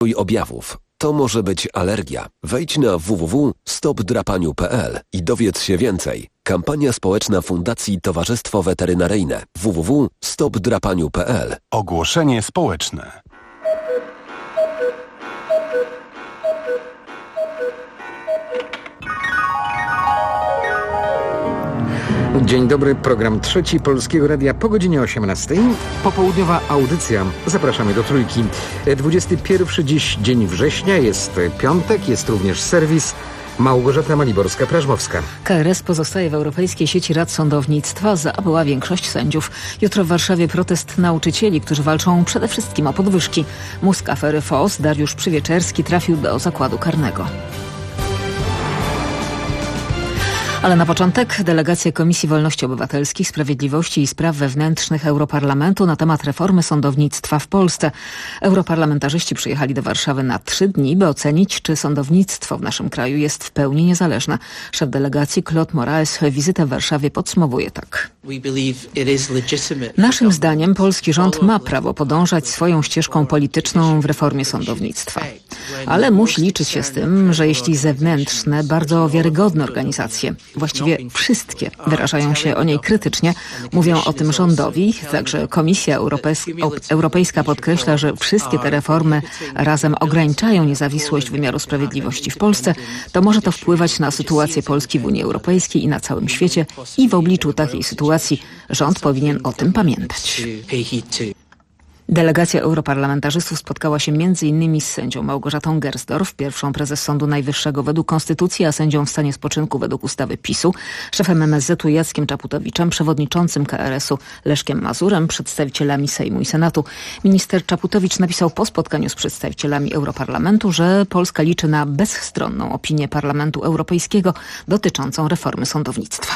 Objawów. To może być alergia. Wejdź na www.stopdrapaniu.pl i dowiedz się więcej. Kampania społeczna Fundacji Towarzystwo Weterynaryjne. www.stopdrapaniu.pl. Ogłoszenie społeczne. Dzień dobry, program trzeci Polskiego Radia po godzinie 18. Popołudniowa audycja. Zapraszamy do Trójki. 21 dziś dzień września, jest piątek, jest również serwis. Małgorzata Maliborska-Prażmowska. KRS pozostaje w Europejskiej Sieci Rad Sądownictwa, zabyła większość sędziów. Jutro w Warszawie protest nauczycieli, którzy walczą przede wszystkim o podwyżki. Mózg afery FOS, Dariusz Przywieczerski, trafił do zakładu karnego. Ale na początek delegacja Komisji Wolności Obywatelskich, Sprawiedliwości i Spraw Wewnętrznych Europarlamentu na temat reformy sądownictwa w Polsce. Europarlamentarzyści przyjechali do Warszawy na 3 dni, by ocenić, czy sądownictwo w naszym kraju jest w pełni niezależne. Szef delegacji Claude Moraes wizytę w Warszawie podsumowuje tak. Naszym zdaniem polski rząd ma prawo podążać swoją ścieżką polityczną w reformie sądownictwa. Ale musi liczyć się z tym, że jeśli zewnętrzne, bardzo wiarygodne organizacje, właściwie wszystkie, wyrażają się o niej krytycznie, mówią o tym rządowi, także Komisja Europejska podkreśla, że wszystkie te reformy razem ograniczają niezawisłość wymiaru sprawiedliwości w Polsce, to może to wpływać na sytuację Polski w Unii Europejskiej i na całym świecie i w obliczu takiej sytuacji rząd powinien o tym pamiętać. Delegacja europarlamentarzystów spotkała się m.in. z sędzią Małgorzatą Gersdorf, pierwszą prezes Sądu Najwyższego według Konstytucji, a sędzią w stanie spoczynku według ustawy PiS-u, szefem MSZ-u Jackiem Czaputowiczem, przewodniczącym KRS-u Leszkiem Mazurem, przedstawicielami Sejmu i Senatu. Minister Czaputowicz napisał po spotkaniu z przedstawicielami Europarlamentu, że Polska liczy na bezstronną opinię Parlamentu Europejskiego dotyczącą reformy sądownictwa.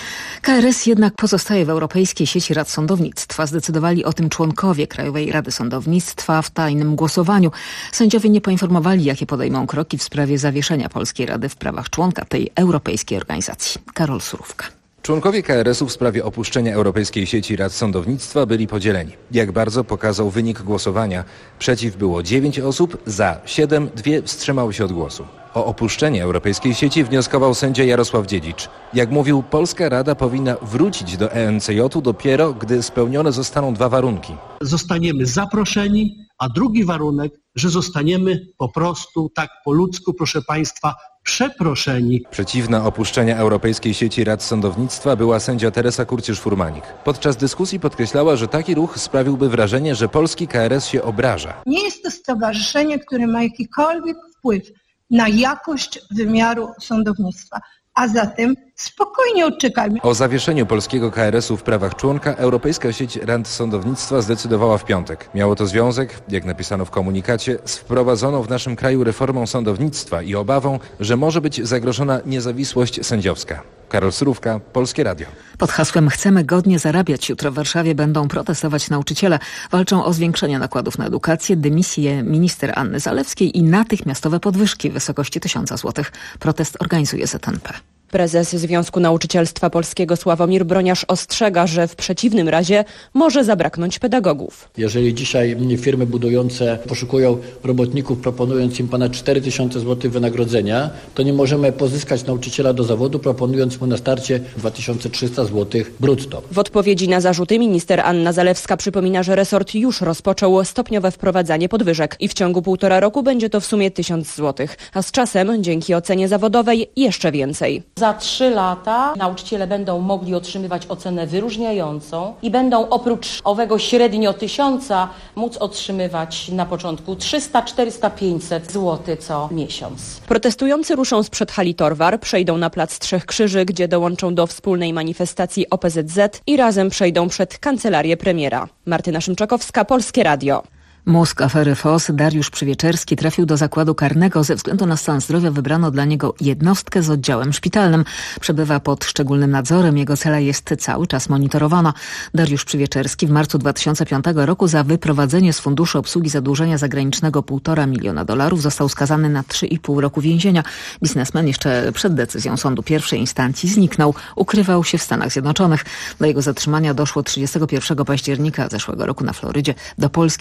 KRS jednak pozostaje w Europejskiej Sieci Rad Sądownictwa. Zdecydowali o tym członkowie Krajowej Rady Sądownictwa w tajnym głosowaniu. Sędziowie nie poinformowali, jakie podejmą kroki w sprawie zawieszenia Polskiej Rady w prawach członka tej europejskiej organizacji. Karol Surówka. Członkowie KRS-u w sprawie opuszczenia Europejskiej Sieci Rad Sądownictwa byli podzieleni. Jak bardzo pokazał wynik głosowania. Przeciw było 9 osób, za 7, 2 wstrzymały się od głosu. O opuszczenie Europejskiej Sieci wnioskował sędzia Jarosław Dziedzicz. Jak mówił, Polska Rada powinna wrócić do ENCJ-u dopiero, gdy spełnione zostaną 2 warunki. Zostaniemy zaproszeni, a drugi warunek, że zostaniemy po prostu tak po ludzku, proszę Państwa, przeproszeni. Przeciwna opuszczenia Europejskiej Sieci Rad Sądownictwa była sędzia Teresa Kurcierz-Furmanik. Podczas dyskusji podkreślała, że taki ruch sprawiłby wrażenie, że polski KRS się obraża. Nie jest to stowarzyszenie, które ma jakikolwiek wpływ na jakość wymiaru sądownictwa. A zatem spokojnie odczekajmy. O zawieszeniu polskiego KRS-u w prawach członka Europejska Sieć Rad Sądownictwa zdecydowała w piątek. Miało to związek, jak napisano w komunikacie, z wprowadzoną w naszym kraju reformą sądownictwa i obawą, że może być zagrożona niezawisłość sędziowska. Karol Surówka, Polskie Radio. Pod hasłem "Chcemy godnie zarabiać" jutro w Warszawie będą protestować nauczyciele. Walczą o zwiększenie nakładów na edukację, dymisję minister Anny Zalewskiej i natychmiastowe podwyżki w wysokości 1000 zł. Protest organizuje ZNP. Prezes Związku Nauczycielstwa Polskiego Sławomir Broniarz ostrzega, że w przeciwnym razie może zabraknąć pedagogów. Jeżeli dzisiaj firmy budujące poszukują robotników, proponując im ponad 4000 zł wynagrodzenia, to nie możemy pozyskać nauczyciela do zawodu, proponując mu na starcie 2300 zł brutto. W odpowiedzi na zarzuty minister Anna Zalewska przypomina, że resort już rozpoczął stopniowe wprowadzanie podwyżek i w ciągu 1,5 roku będzie to w sumie 1000 zł, a z czasem, dzięki ocenie zawodowej, jeszcze więcej. Za 3 lata nauczyciele będą mogli otrzymywać ocenę wyróżniającą i będą oprócz owego średnio 1000 móc otrzymywać na początku 300, 400, 500 zł co miesiąc. Protestujący ruszą sprzed hali Torwar, przejdą na plac Trzech Krzyży, gdzie dołączą do wspólnej manifestacji OPZZ i razem przejdą przed kancelarię premiera. Martyna Szymczakowska, Polskie Radio. Mózg afery FOS, Dariusz Przywieczerski, trafił do zakładu karnego. Ze względu na stan zdrowia wybrano dla niego jednostkę z oddziałem szpitalnym. Przebywa pod szczególnym nadzorem. Jego cela jest cały czas monitorowana. Dariusz Przywieczerski w marcu 2005 roku za wyprowadzenie z Funduszu Obsługi Zadłużenia Zagranicznego $1,5 miliona został skazany na 3,5 roku więzienia. Biznesmen jeszcze przed decyzją sądu pierwszej instancji zniknął. Ukrywał się w Stanach Zjednoczonych. Do jego zatrzymania doszło 31 października zeszłego roku na Florydzie. Do Polski został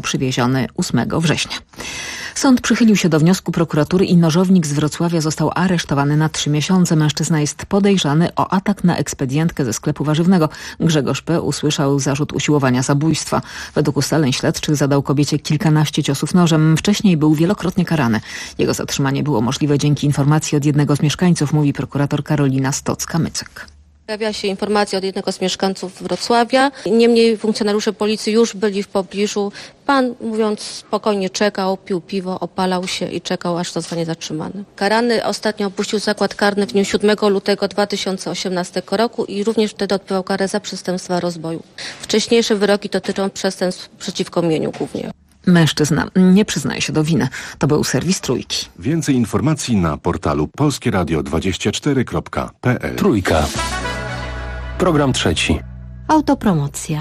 przywieziony 8 września. Sąd przychylił się do wniosku prokuratury i nożownik z Wrocławia został aresztowany na 3 miesiące. Mężczyzna jest podejrzany o atak na ekspedientkę ze sklepu warzywnego. Grzegorz P. usłyszał zarzut usiłowania zabójstwa. Według ustaleń śledczych zadał kobiecie kilkanaście ciosów nożem. Wcześniej był wielokrotnie karany. Jego zatrzymanie było możliwe dzięki informacji od jednego z mieszkańców, mówi prokurator Karolina Stocka-Mycek. Pojawia się informacja od jednego z mieszkańców Wrocławia. Niemniej funkcjonariusze policji już byli w pobliżu. Pan, mówiąc spokojnie, czekał, pił piwo, opalał się i czekał, aż zostanie zatrzymany. Karany ostatnio opuścił zakład karny w dniu 7 lutego 2018 roku i również wtedy odbywał karę za przestępstwa rozboju. Wcześniejsze wyroki dotyczą przestępstw przeciwko mieniu głównie. Mężczyzna nie przyznaje się do winy. To był serwis Trójki. Więcej informacji na portalu polskieradio24.pl. Trójka. Program trzeci. Autopromocja.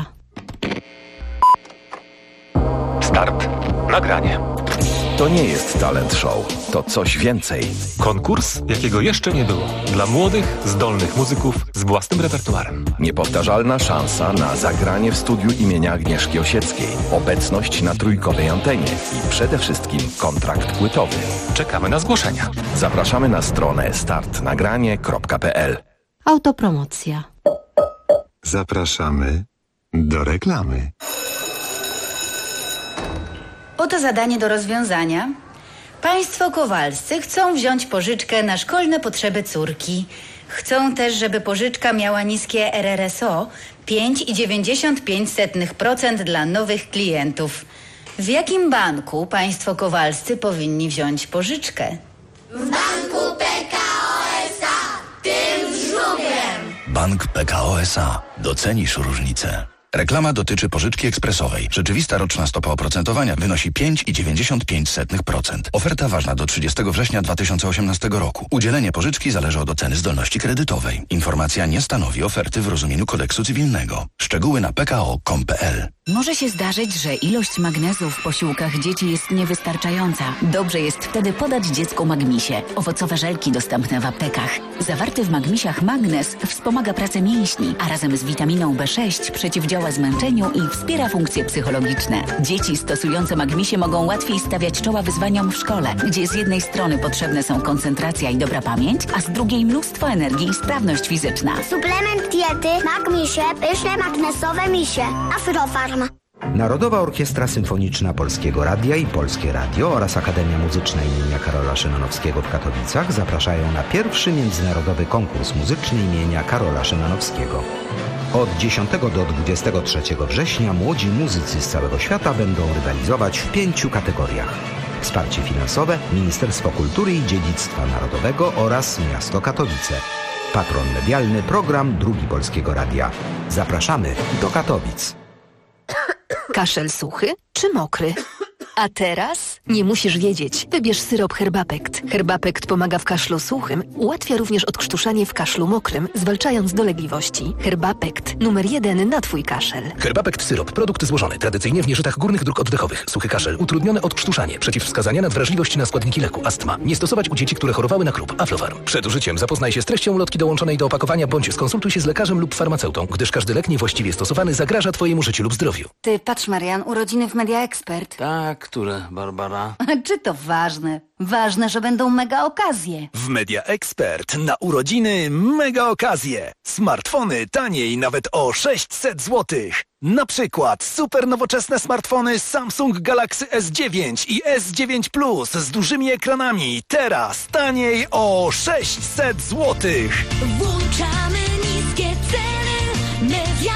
Start. Nagranie. To nie jest talent show. To coś więcej. Konkurs, jakiego jeszcze nie było. Dla młodych, zdolnych muzyków z własnym repertuarem. Niepowtarzalna szansa na zagranie w studiu imienia Agnieszki Osieckiej. Obecność na trójkowej antenie i przede wszystkim kontrakt płytowy. Czekamy na zgłoszenia. Zapraszamy na stronę startnagranie.pl. Autopromocja. Zapraszamy do reklamy. Oto zadanie do rozwiązania. Państwo Kowalscy chcą wziąć pożyczkę na szkolne potrzeby córki. Chcą też, żeby pożyczka miała niskie RRSO 5,95% dla nowych klientów. W jakim banku państwo Kowalscy powinni wziąć pożyczkę? W banku PKO SA, tym z żubrem. Bank PKO SA. Docenisz różnicę. Reklama dotyczy pożyczki ekspresowej. Rzeczywista roczna stopa oprocentowania wynosi 5,95%. Oferta ważna do 30 września 2018 roku. Udzielenie pożyczki zależy od oceny zdolności kredytowej. Informacja nie stanowi oferty w rozumieniu kodeksu cywilnego. Szczegóły na pko.com.pl. Może się zdarzyć, że ilość magnezu w posiłkach dzieci jest niewystarczająca. Dobrze jest wtedy podać dziecku Magmisie. Owocowe żelki dostępne w aptekach. Zawarty w Magmisiach magnez wspomaga pracę mięśni, a razem z witaminą B6 przeciwdziała zmęczeniu i wspiera funkcje psychologiczne. Dzieci stosujące Magmisie mogą łatwiej stawiać czoła wyzwaniom w szkole, gdzie z jednej strony potrzebne są koncentracja i dobra pamięć, a z drugiej mnóstwo energii i sprawność fizyczna. Suplement diety Magmisie, pyszne magnesowe misie. Afrofarm. Narodowa Orkiestra Symfoniczna Polskiego Radia i Polskie Radio oraz Akademia Muzyczna imienia Karola Szymanowskiego w Katowicach zapraszają na pierwszy międzynarodowy konkurs muzyczny imienia Karola Szymanowskiego. Od 10 do 23 września młodzi muzycy z całego świata będą rywalizować w 5 kategoriach. Wsparcie finansowe, Ministerstwo Kultury i Dziedzictwa Narodowego oraz Miasto Katowice. Patron medialny, program Drugi Polskiego Radia. Zapraszamy do Katowic. Kaszel suchy czy mokry? A teraz nie musisz wiedzieć. Wybierz syrop Herbapekt. Herbapekt pomaga w kaszlu suchym, ułatwia również odkrztuszanie w kaszlu mokrym, zwalczając dolegliwości. Herbapekt. Numer 1 na Twój kaszel. Herbapekt syrop. Produkt złożony tradycyjnie w nieżytach górnych dróg oddechowych. Suchy kaszel. Utrudnione odkrztuszanie. Przeciwwskazania na wrażliwość na składniki leku. Astma. Nie stosować u dzieci, które chorowały na klub. Aflofarm. Przed użyciem zapoznaj się z treścią ulotki dołączonej do opakowania bądź skonsultuj się z lekarzem lub farmaceutą, gdyż każdy lek niewłaściwie stosowany zagraża Twojemu życiu lub zdrowiu. Ty, patrz Marian, urodziny w Media Expert. Tak, które, Barbara? Czy to ważne? Ważne, że będą mega okazje. W Media Expert na urodziny mega okazje. Smartfony taniej nawet o 600 zł. Na przykład super nowoczesne smartfony Samsung Galaxy S9 i S9 Plus z dużymi ekranami. Teraz taniej o 600 zł. Włączamy niskie ceny. Media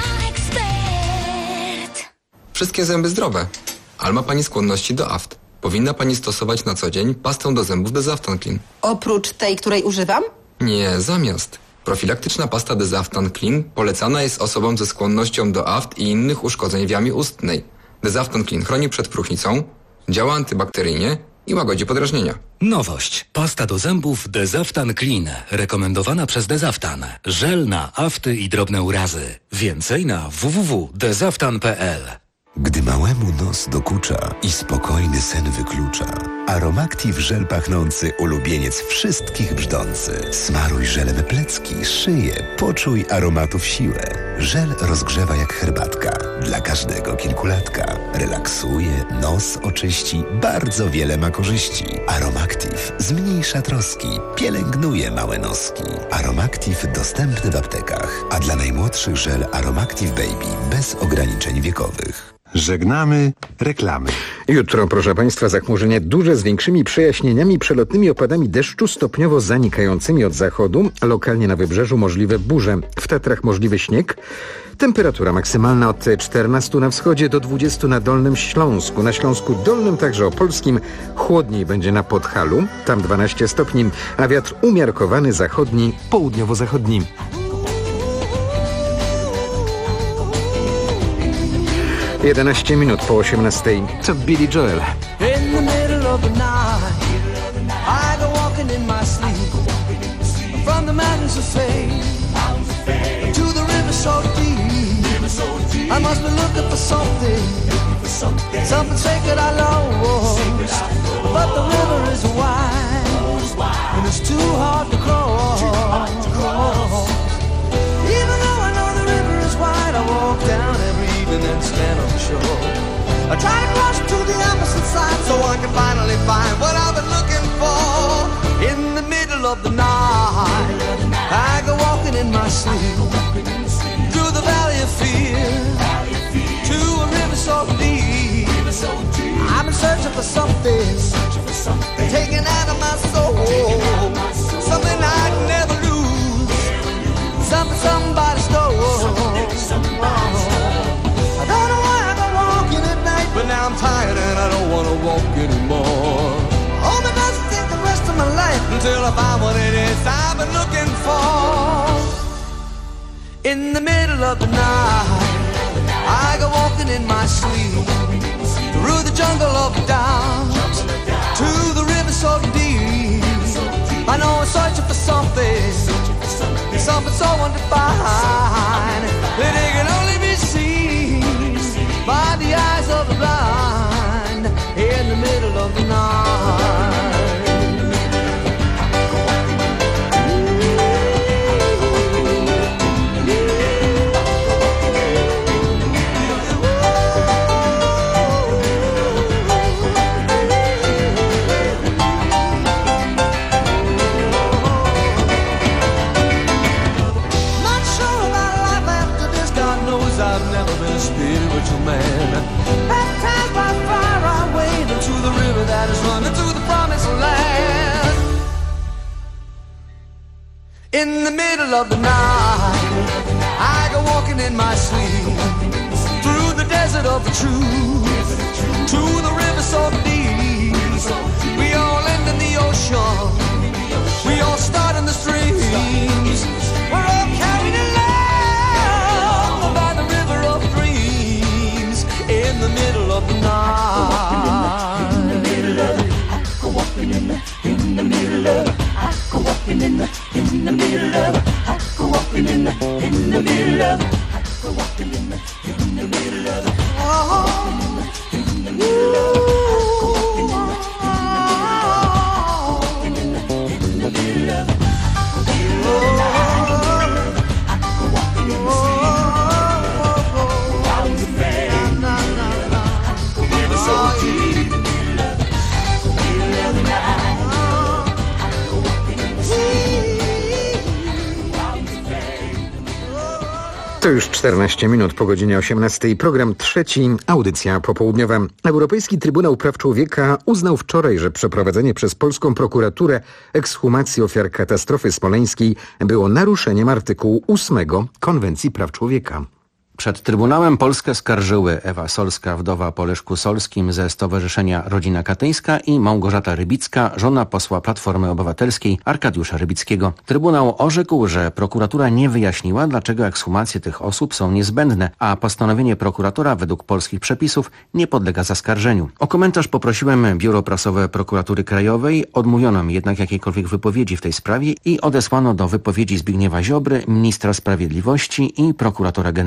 Expert. Wszystkie zęby zdrowe. Ale ma Pani skłonności do aft. Powinna Pani stosować na co dzień pastę do zębów Desaftan Clean. Oprócz tej, której używam? Nie, zamiast. Profilaktyczna pasta Desaftan Clean polecana jest osobom ze skłonnością do aft i innych uszkodzeń w jamie ustnej. Desaftan Clean chroni przed próchnicą, działa antybakteryjnie i łagodzi podrażnienia. Nowość. Pasta do zębów Desaftan Clean. Rekomendowana przez Desaftan. Żel na afty i drobne urazy. Więcej na www.desaftan.pl. Gdy małemu nos dokucza i spokojny sen wyklucza, Aromactive żel pachnący ulubieniec wszystkich brzdący. Smaruj żelem plecki, szyję, poczuj aromatów siłę. Żel rozgrzewa jak herbatka, dla każdego kilkulatka. Relaksuje, nos oczyści, bardzo wiele ma korzyści. Aromactive zmniejsza troski, pielęgnuje małe noski. Aromactive dostępny w aptekach, a dla najmłodszych żel Aromactive Baby bez ograniczeń wiekowych. Żegnamy reklamy. Jutro, proszę Państwa, zachmurzenie duże z większymi przejaśnieniami, przelotnymi opadami deszczu stopniowo zanikającymi od zachodu. Lokalnie na wybrzeżu możliwe burze. W Tatrach możliwy śnieg. Temperatura maksymalna od 14 na wschodzie do 20 na Dolnym Śląsku. Na Śląsku Dolnym, także opolskim, chłodniej będzie na Podhalu. Tam 12 stopni, a wiatr umiarkowany zachodni, południowo-zachodni. 11 minut po 18. To Billy Joel. In the middle of the night, I go walking in my sleep, from the mountains of fame to the river so deep. I must be looking for something sacred I lost, but the river is wide and it's too hard to cross. Even though I know the river is wide, I walk down every evening and stand on the shore. I try to cross to the opposite side so I can finally find what I've been looking for. In the middle of the night, I go walking in my sleep through the valley of fear to a river so deep. I've been searching for something taken out of my soul, something I'd never lose, something somebody stole. I don't know why I go walking at night, but now I'm tired and I don't want to walk anymore. Oh, my God, to take the rest of my life until I find what it is I've been looking for. In the middle of the night, I go walking in my sleep through the jungle of doubt to the river so deep. I know I'm searching for something so undefined that it can only be seen by the eyes of the blind in the middle of the night. Man, baptized by fire, I wade into the river that is running to the promised land. In the middle of the night, I go walking in my sleep through the desert of the truth to the river so deep. We all end in the ocean, we all start in the streams. We're all carried along by the river of dreams. In the middle of the night, in the middle of it, I go walking in the middle of it, I go walking in the middle of it, I go walking in the middle of it, I go walking in the middle of it, oh, in the middle of it, I go walking in the middle of it, in the middle of it, I go walking in the To już 14 minut po godzinie 18. Program trzeci, audycja popołudniowa. Europejski Trybunał Praw Człowieka uznał wczoraj, że przeprowadzenie przez polską prokuraturę ekshumacji ofiar katastrofy smoleńskiej było naruszeniem artykułu 8 Konwencji Praw Człowieka. Przed Trybunałem Polskę skarżyły Ewa Solska, wdowa po Leszku Solskim ze Stowarzyszenia Rodzina Katyńska i Małgorzata Rybicka, żona posła Platformy Obywatelskiej Arkadiusza Rybickiego. Trybunał orzekł, że prokuratura nie wyjaśniła, dlaczego ekshumacje tych osób są niezbędne, a postanowienie prokuratora według polskich przepisów nie podlega zaskarżeniu. O komentarz poprosiłem Biuro Prasowe Prokuratury Krajowej, odmówiono mi jednak jakiejkolwiek wypowiedzi w tej sprawie i odesłano do wypowiedzi Zbigniewa Ziobry, ministra sprawiedliwości i prokuratora generalnego.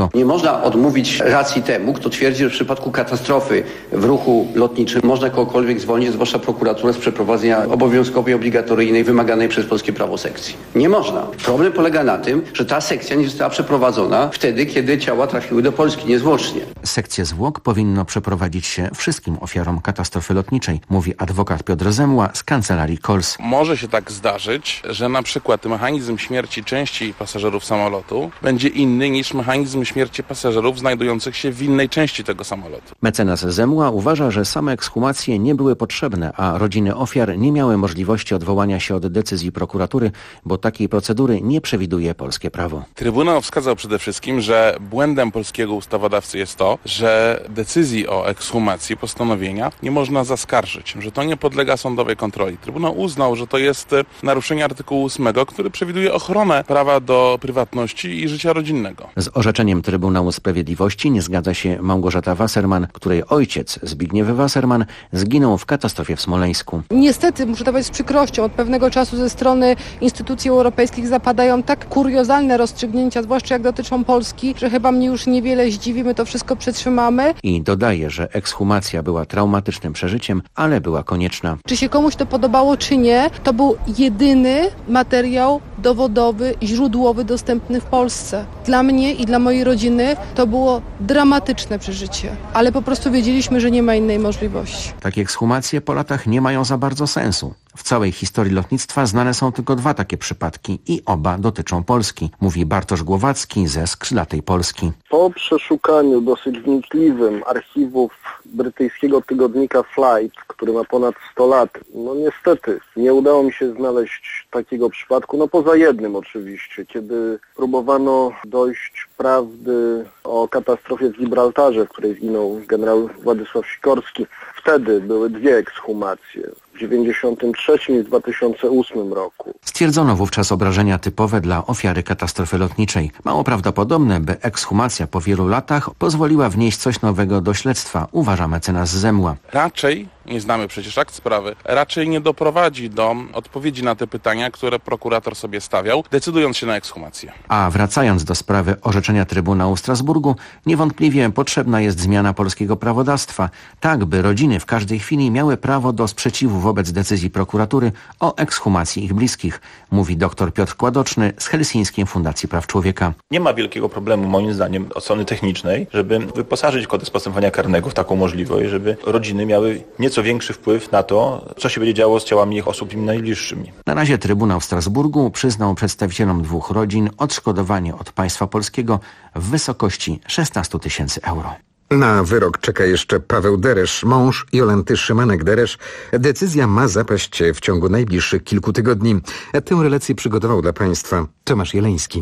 lotniczego. Nie można odmówić racji temu, kto twierdzi, że w przypadku katastrofy w ruchu lotniczym można kogokolwiek zwolnić, zwłaszcza prokuraturę, z przeprowadzenia obowiązkowej, obligatoryjnej, wymaganej przez polskie prawo sekcji. Nie można. Problem polega na tym, że ta sekcja nie została przeprowadzona wtedy, kiedy ciała trafiły do Polski, niezwłocznie. Sekcję zwłok powinno przeprowadzić się wszystkim ofiarom katastrofy lotniczej, mówi adwokat Piotr Zemła z kancelarii KOLS. Może się tak zdarzyć, że na przykład mechanizm śmierci części pasażerów samolotu będzie inny niż mechanizm śmierci pasażerów znajdujących się w innej części tego samolotu. Mecenas Zemła uważa, że same ekshumacje nie były potrzebne, a rodziny ofiar nie miały możliwości odwołania się od decyzji prokuratury, bo takiej procedury nie przewiduje polskie prawo. Trybunał wskazał przede wszystkim, że błędem polskiego ustawodawcy jest to, że decyzji o ekshumacji postanowienia nie można zaskarżyć, że to nie podlega sądowej kontroli. Trybunał uznał, że to jest naruszenie artykułu 8, który przewiduje ochronę prawa do prywatności i życia rodzinnego. Z orzeczeniem Trybunału Sprawiedliwości nie zgadza się Małgorzata Wasserman, której ojciec Zbigniew Wasserman zginął w katastrofie w Smoleńsku. Niestety, muszę to powiedzieć z przykrością, od pewnego czasu ze strony instytucji europejskich zapadają tak kuriozalne rozstrzygnięcia, zwłaszcza jak dotyczą Polski, że chyba mnie już niewiele zdziwi, my to wszystko przetrzymamy. I dodaje, że ekshumacja była traumatycznym przeżyciem, ale była konieczna. Czy się komuś to podobało, czy nie, to był jedyny materiał dowodowy, źródłowy dostępny w Polsce. Dla mnie i dla mojej rodziny to było dramatyczne przeżycie, ale po prostu wiedzieliśmy, że nie ma innej możliwości. Takie ekshumacje po latach nie mają za bardzo sensu. W całej historii lotnictwa znane są tylko 2 takie przypadki i oba dotyczą Polski, mówi Bartosz Głowacki ze Skrzydlatej Polski. Po przeszukaniu dosyć wnikliwym archiwów brytyjskiego tygodnika Flight, który ma ponad 100 lat, niestety nie udało mi się znaleźć takiego przypadku, poza jednym oczywiście, kiedy próbowano dojść prawdy o katastrofie w Gibraltarze, w której zginął generał Władysław Sikorski. Wtedy były 2 ekshumacje. W 1993 i w 2008 roku. Stwierdzono wówczas obrażenia typowe dla ofiary katastrofy lotniczej. Mało prawdopodobne, by ekshumacja po wielu latach pozwoliła wnieść coś nowego do śledztwa, uważa mecenas Zemła. Raczej, nie znamy przecież akt sprawy, raczej nie doprowadzi do odpowiedzi na te pytania, które prokurator sobie stawiał, decydując się na ekshumację. A wracając do sprawy orzeczenia Trybunału w Strasburgu, niewątpliwie potrzebna jest zmiana polskiego prawodawstwa, tak by rodziny w każdej chwili miały prawo do sprzeciwu wobec decyzji prokuratury o ekshumacji ich bliskich, mówi dr Piotr Kładoczny z Helsińskiej Fundacji Praw Człowieka. Nie ma wielkiego problemu, moim zdaniem, od strony technicznej, żeby wyposażyć kodeks postępowania karnego w taką możliwość, żeby rodziny miały nieco większy wpływ na to, co się będzie działo z ciałami ich osób im najbliższymi. Na razie Trybunał w Strasburgu przyznał przedstawicielom 2 rodzin odszkodowanie od państwa polskiego w wysokości 16 000 euro. Na wyrok czeka jeszcze Paweł Deresz, mąż Jolanty Szymanek-Deresz. Decyzja ma zapaść w ciągu najbliższych kilku tygodni. Tę relację przygotował dla Państwa Tomasz Jeleński.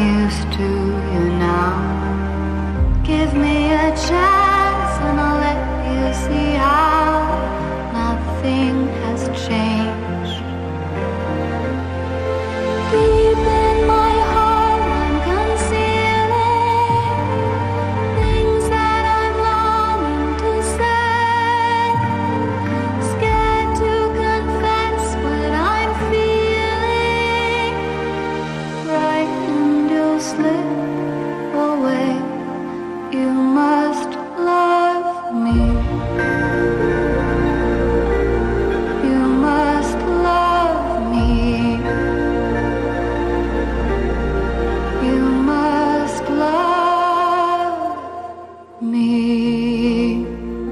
Give me a chance and I'll let to see how nothing has changed. Deep in my heart I'm concealing things that I'm longing to say, scared to confess what I'm feeling, frightened you'll slip away. You must love me. You must love me. You must love me.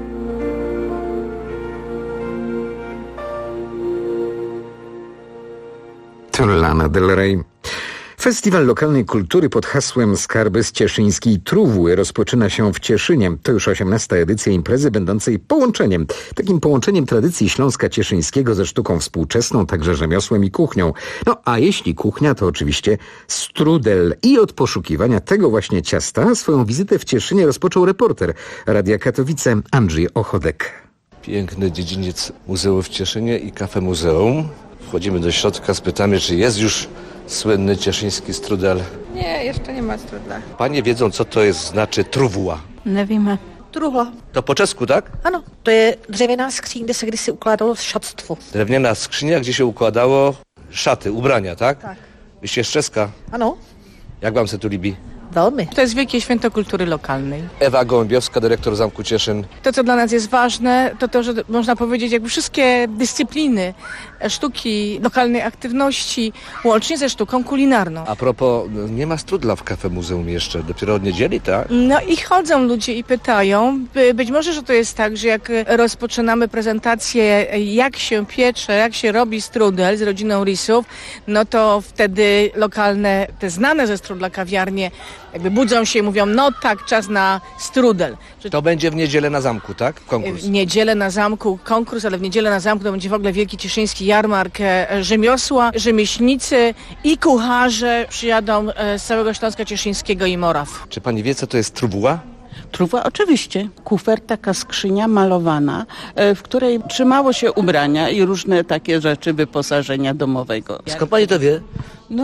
To Lana Del Rey. Festiwal lokalnej kultury pod hasłem Skarby z Cieszyńskiej Truwły rozpoczyna się w Cieszynie. To już 18. edycja imprezy będącej takim połączeniem tradycji Śląska Cieszyńskiego ze sztuką współczesną, także rzemiosłem i kuchnią. No a jeśli kuchnia, to oczywiście strudel. I od poszukiwania tego właśnie ciasta swoją wizytę w Cieszynie rozpoczął reporter Radia Katowice Andrzej Ochodek. Piękny dziedziniec muzeum w Cieszynie i kafe muzeum. Wchodzimy do środka, spytamy, czy jest już słynny cieszyński strudel. Nie, jeszcze nie ma strudla. Panie wiedzą, co to znaczy truwła? Nevíme. Truhla. To po czesku, tak? Ano, to je dřevěná skříň, kde se kdysi ukládalo šatstvo. Drewniana skrzynia, gdzie się układało szaty, ubrania, tak? Tak. Wyście z Czeska. Ano. Jak wam se tu lubi? Velmi. To jest wielkie święto kultury lokalnej. Ewa Gołębiowska, dyrektor Zamku Cieszyn. To, co dla nas jest ważne, to, że można powiedzieć, jakby wszystkie dyscypliny sztuki, lokalnej aktywności, łącznie ze sztuką kulinarną. A propos, nie ma strudla w kafe muzeum jeszcze, dopiero od niedzieli, tak? No i chodzą ludzie i pytają. Być może, że to jest tak, że jak rozpoczynamy prezentację, jak się piecze, jak się robi strudel z rodziną Risów, no to wtedy lokalne, te znane ze strudla kawiarnie jakby budzą się i mówią, no tak, czas na strudel. To będzie w niedzielę na zamku, tak? Konkurs. W niedzielę na zamku konkurs, ale w niedzielę na zamku to będzie w ogóle wielki cieszyński jarmark rzemiosła, rzemieślnicy i kucharze przyjadą z całego Śląska Cieszyńskiego i Moraw. Czy pani wie, co to jest truwła? Truwła oczywiście. Kufer, taka skrzynia malowana, w której trzymało się ubrania i różne takie rzeczy wyposażenia domowego. Skąd pani to wie? No...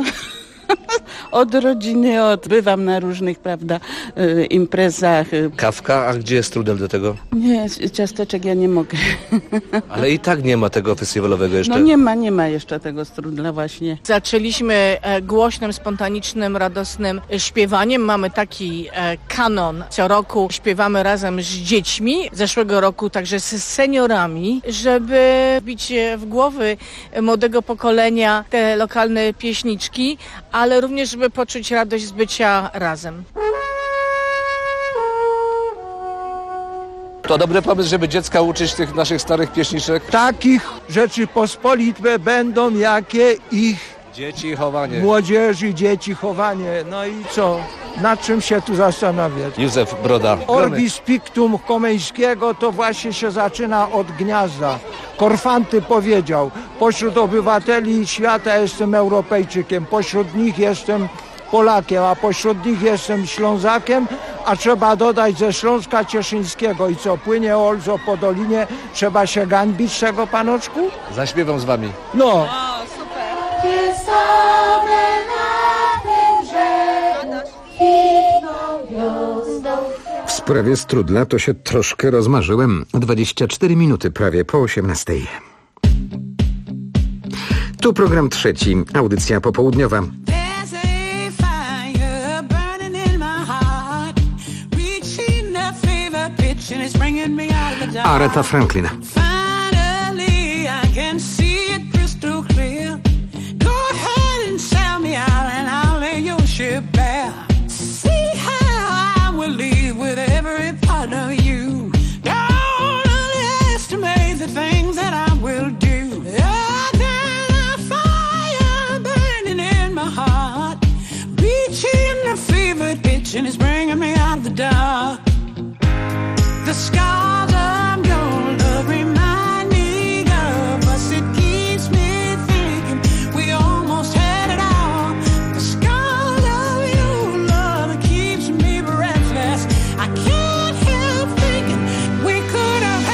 Od rodziny, bywam na różnych, prawda, imprezach. Kawka, a gdzie jest strudel do tego? Nie, ciasteczek ja nie mogę. Ale i tak nie ma tego festiwalowego jeszcze. No nie ma jeszcze tego strudla właśnie. Zaczęliśmy głośnym, spontanicznym, radosnym śpiewaniem. Mamy taki kanon. Co roku śpiewamy razem z dziećmi. Zeszłego roku także z seniorami, żeby wbić w głowy młodego pokolenia te lokalne pieśniczki, ale również, żeby poczuć radość z bycia razem. To dobry pomysł, żeby dziecka uczyć tych naszych starych pieśniczek? Takich Rzeczypospolite będą, jakie ich dzieci chowanie. Młodzieży, dzieci chowanie. No i co? Nad czym się tu zastanawiać? Józef Broda. Orbis Pictum Komeńskiego to właśnie się zaczyna od gniazda. Korfanty powiedział, pośród obywateli świata jestem Europejczykiem, pośród nich jestem Polakiem, a pośród nich jestem Ślązakiem, a trzeba dodać ze Śląska Cieszyńskiego. I co, płynie Olzo po dolinie, trzeba się gańbić tego, panoczku? Zaśpiewam z wami. No. O, super. W sprawie strudla to się troszkę rozmarzyłem. 24 minuty prawie po 18. Tu program trzeci, audycja popołudniowa. Aretha Franklin. And it's bringing me out of the dark. The scars I'm gonna remind me of, but it keeps me thinking we almost had it all. The scars of your love keeps me breathless. I can't help thinking we could have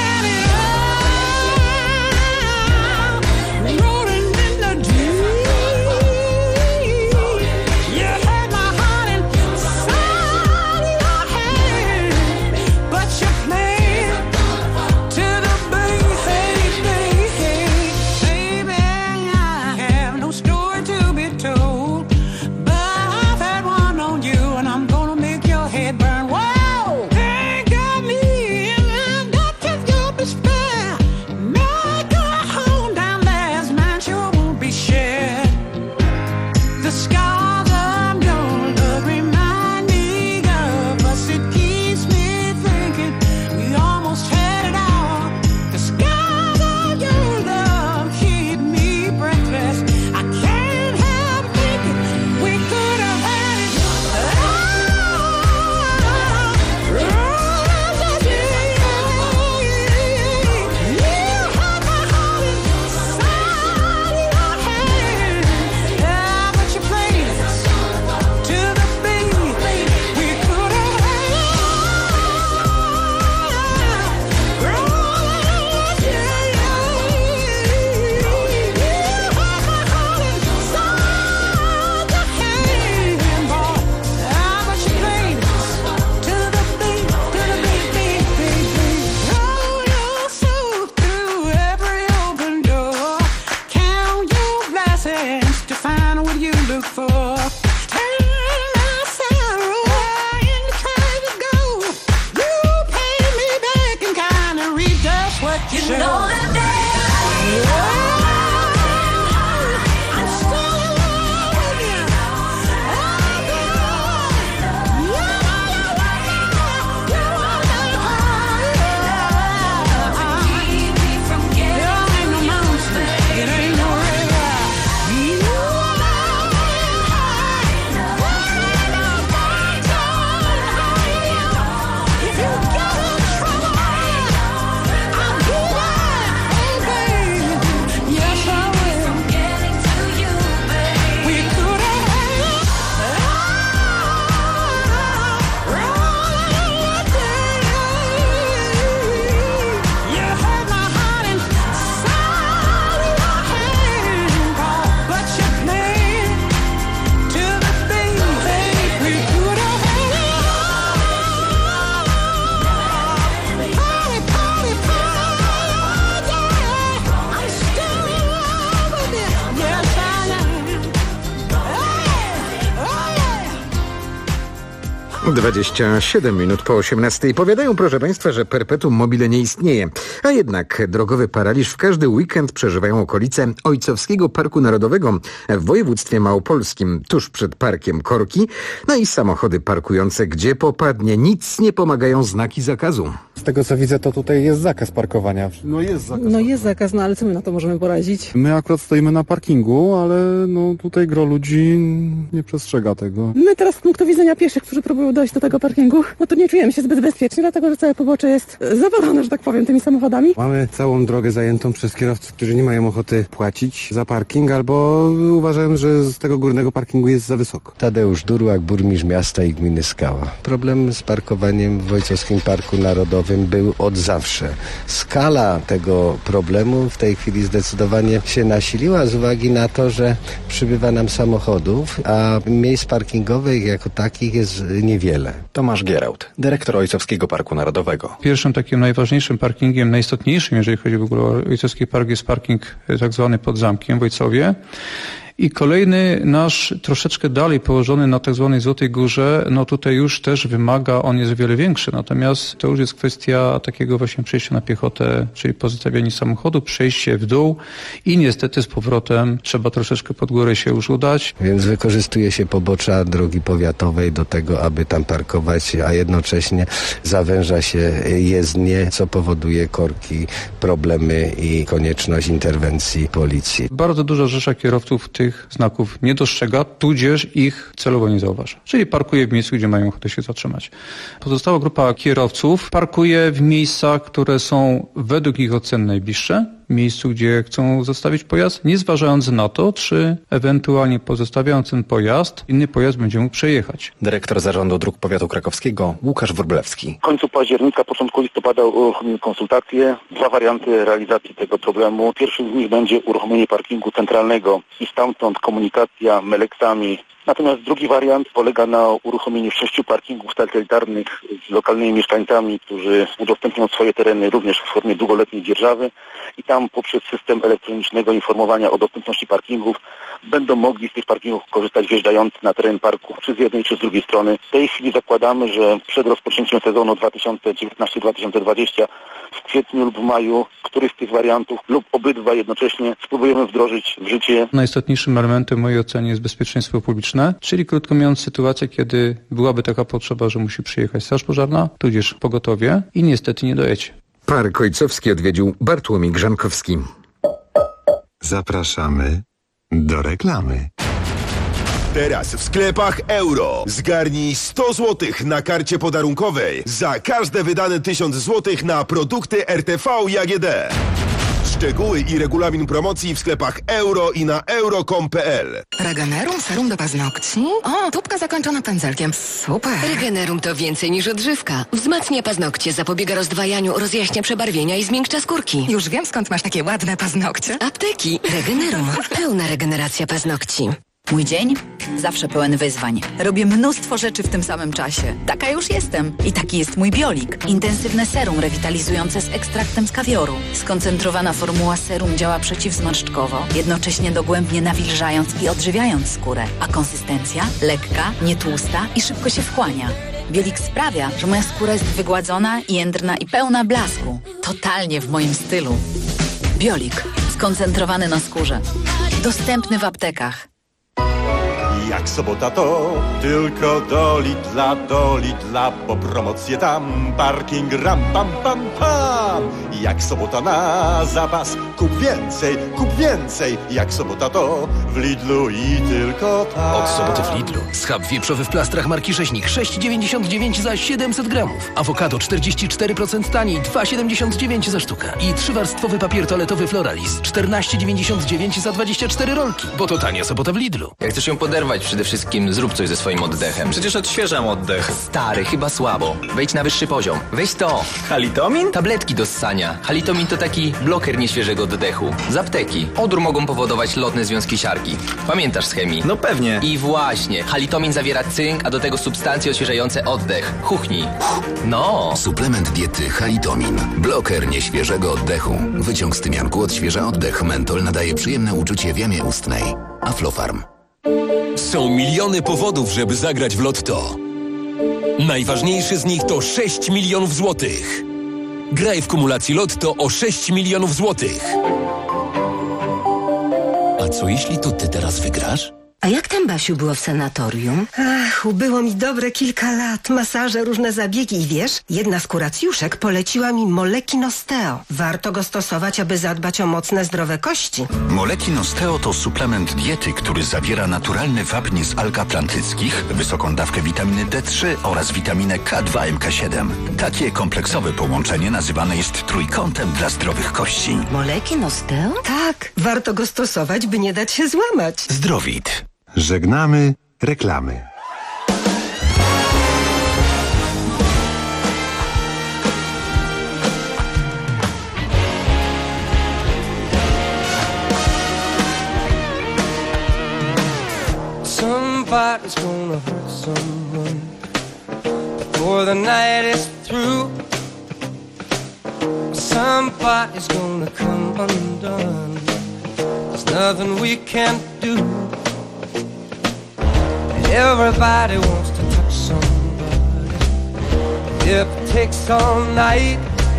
chance to find what you look for. Turn my sorrow into trying to go. You pay me back and kinda read just what you show. Know that I'm still in love with you. - 27 minut po 18. Powiadają, proszę Państwa, że perpetuum mobile nie istnieje. A jednak drogowy paraliż w każdy weekend przeżywają okolice Ojcowskiego Parku Narodowego w województwie małopolskim, tuż przed parkiem korki. No i samochody parkujące gdzie popadnie. Nic nie pomagają znaki zakazu. Z tego co widzę, to tutaj jest zakaz parkowania. No jest zakaz, ale co my na to możemy poradzić? My akurat stoimy na parkingu, ale tutaj gro ludzi nie przestrzega tego. My teraz z punktu widzenia pieszych, którzy próbują dojść do tego parkingu, to nie czujemy się zbyt bezpiecznie, dlatego że całe pobocze jest zawalone, że tak powiem, tymi samochodami. Mamy całą drogę zajętą przez kierowców, którzy nie mają ochoty płacić za parking, albo uważają, że z tego górnego parkingu jest za wysoko. Tadeusz Durłak, burmistrz miasta i gminy Skała. Problem z parkowaniem w Ojcowskim Parku Narodowym był od zawsze. Skala tego problemu w tej chwili zdecydowanie się nasiliła z uwagi na to, że przybywa nam samochodów, a miejsc parkingowych jako takich jest niewiele. Tomasz Gieraut, dyrektor Ojcowskiego Parku Narodowego. Pierwszym takim najważniejszym parkingiem, najistotniejszym, jeżeli chodzi w ogóle o Ojcowski Park, jest parking tak zwany pod zamkiem w Ojcowie. I kolejny nasz, troszeczkę dalej położony na tak zwanej Złotej Górze, tutaj już też wymaga, on jest o wiele większy, natomiast to już jest kwestia takiego właśnie przejścia na piechotę, czyli pozostawienie samochodu, przejście w dół i niestety z powrotem trzeba troszeczkę pod górę się już udać. Więc wykorzystuje się pobocza drogi powiatowej do tego, aby tam parkować, a jednocześnie zawęża się jezdnię, co powoduje korki, problemy i konieczność interwencji policji. Bardzo duża rzesza kierowców tych znaków nie dostrzega, tudzież ich celowo nie zauważa. Czyli parkuje w miejscu, gdzie mają ochotę się zatrzymać. Pozostała grupa kierowców parkuje w miejscach, które są według ich ocen najbliższe, miejscu, gdzie chcą zostawić pojazd, nie zważając na to, czy ewentualnie pozostawiając ten pojazd, inny pojazd będzie mógł przejechać. Dyrektor Zarządu Dróg Powiatu Krakowskiego Łukasz Wróblewski. W końcu października, początku listopada uruchomimy konsultacje. 2 warianty realizacji tego problemu. Pierwszy z nich będzie uruchomienie parkingu centralnego i stamtąd komunikacja meleksami. Natomiast drugi wariant polega na uruchomieniu 6 parkingów satelitarnych z lokalnymi mieszkańcami, którzy udostępnią swoje tereny również w formie długoletniej dzierżawy i tam poprzez system elektronicznego informowania o dostępności parkingów będą mogli z tych parkingów korzystać wjeżdżając na teren parku, czy z jednej, czy z drugiej strony. W tej chwili zakładamy, że przed rozpoczęciem sezonu 2019-2020 w kwietniu lub w maju któryś z tych wariantów lub obydwa jednocześnie spróbujemy wdrożyć w życie. Najistotniejszym elementem w mojej ocenie jest bezpieczeństwo publiczne, czyli krótko mówiąc sytuacja, kiedy byłaby taka potrzeba, że musi przyjechać straż pożarna, tudzież pogotowie i niestety nie dojedzie. Park Ojcowski odwiedził Bartłomiej Grzankowski. Zapraszamy do reklamy. Teraz w sklepach Euro zgarnij 100 zł na karcie podarunkowej za każde wydane 1000 zł na produkty RTV i AGD. Szczegóły i regulamin promocji w sklepach Euro i na euro.com.pl. Regenerum serum do paznokci? O, tubka zakończona pędzelkiem. Super. Regenerum to więcej niż odżywka. Wzmacnia paznokcie, zapobiega rozdwajaniu, rozjaśnia przebarwienia i zmiękcza skórki. Już wiem, skąd masz takie ładne paznokcie. Apteki. Regenerum. Pełna regeneracja paznokci. Mój dzień zawsze pełen wyzwań. Robię mnóstwo rzeczy w tym samym czasie. Taka już jestem. I taki jest mój Biolik. Intensywne serum rewitalizujące z ekstraktem z kawioru. Skoncentrowana formuła serum działa przeciwzmarszczkowo, jednocześnie dogłębnie nawilżając i odżywiając skórę. A konsystencja? Lekka, nietłusta i szybko się wchłania. Biolik sprawia, że moja skóra jest wygładzona, jędrna i pełna blasku. Totalnie w moim stylu. Biolik. Skoncentrowany na skórze. Dostępny w aptekach. Jak sobota to tylko do Lidla, po promocje tam, parking ram pam pam pam. Jak sobota na zapas, kup więcej, jak sobota to w Lidlu i tylko tam. Od soboty w Lidlu. Schab wieprzowy w plastrach marki Rzeźnik 6,99 za 700 gramów. Awokado 44% taniej, 2,79 za sztukę. I 3-warstwowy papier toaletowy Floralis 14,99 za 24 rolki. Bo to tania sobota w Lidlu. Jak chcesz się poderwać, przede wszystkim zrób coś ze swoim oddechem. Przecież odświeżam oddech. Stary, chyba słabo. Wejdź na wyższy poziom. Weź to. Halitomin? Tabletki do ssania. Halitomin to taki bloker nieświeżego oddechu. Z apteki. Odór mogą powodować lotne związki siarki. Pamiętasz z chemii? No pewnie. I właśnie. Halitomin zawiera cynk, a do tego substancje odświeżające oddech. Chuchnij. No. Suplement diety Halitomin. Bloker nieświeżego oddechu. Wyciąg z tymianku odświeża oddech. Mentol nadaje przyjemne uczucie w jamie ustnej. Aflofarm. Są miliony powodów, żeby zagrać w Lotto. Najważniejszy z nich to 6 milionów złotych. Graj w kumulacji Lotto o 6 milionów złotych. A co jeśli to ty teraz wygrasz? A jak tam, Basiu, było w sanatorium? Ach, ubyło mi dobre kilka lat. Masaże, różne zabiegi i wiesz, jedna z kuracjuszek poleciła mi Molekin Osteo. Warto go stosować, aby zadbać o mocne, zdrowe kości. Molekin Osteo to suplement diety, który zawiera naturalny wapń z alg atlantyckich, wysoką dawkę witaminy D3 oraz witaminę K2 MK7. Takie kompleksowe połączenie nazywane jest trójkątem dla zdrowych kości. Molekin Osteo? Tak, warto go stosować, by nie dać się złamać. Zdrowit. Żegnamy reklamy. Somebody's gonna hurt someone before the night is through. Somebody's gonna come undone. There's nothing we can't do. Everybody wants to touch somebody. If it takes all night.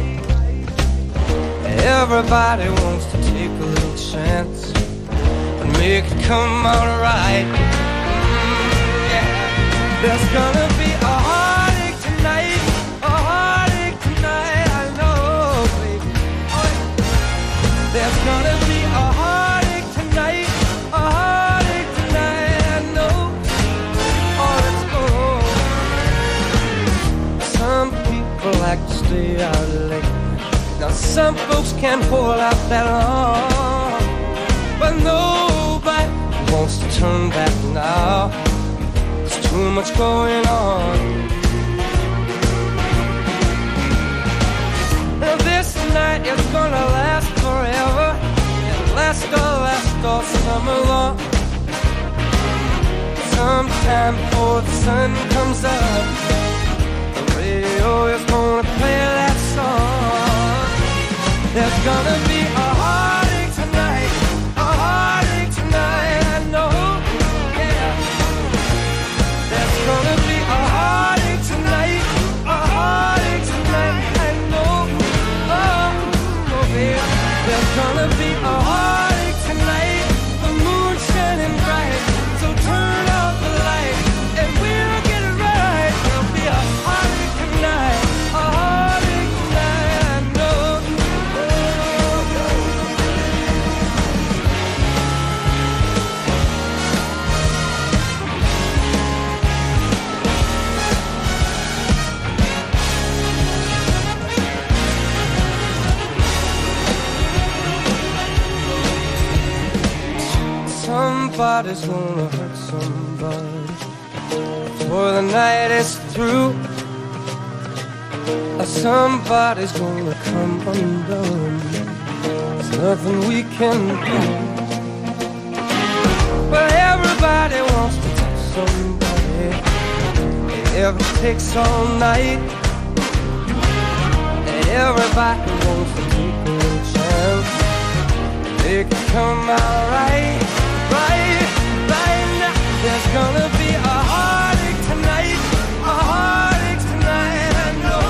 Everybody wants to take a little chance and make it come out right. Yeah. There's gonna be a heartache tonight, a heartache tonight, I know, baby. Oh, yeah. There's gonna be a heartache tonight, a heartache tonight, I know. Oh, let's go. Some people like to stay out late. Now some folks can't hold out that long, but nobody wants to turn back now. There's too much going on. Now this night is gonna last forever, and last all summer long. Sometime before the sun comes up, the radio is gonna play that song. There's gonna be a heartache tonight, a heartache tonight, I know, yeah. There's gonna be a heartache tonight, a heartache tonight, I know, oh, baby. There's gonna be a heartache tonight, the moon's shining bright, so turn out the light, and we'll get it right. There'll be a heartache tonight, a heartache tonight, I know. Somebody's gonna hurt somebody before the night is through. Somebody's gonna come undone. There's nothing we can do. But everybody Everybody wants to touch somebody. It takes all night. Everybody wants to take a chance. They can come out right now. There's gonna be a heartache tonight, a heartache tonight. I know.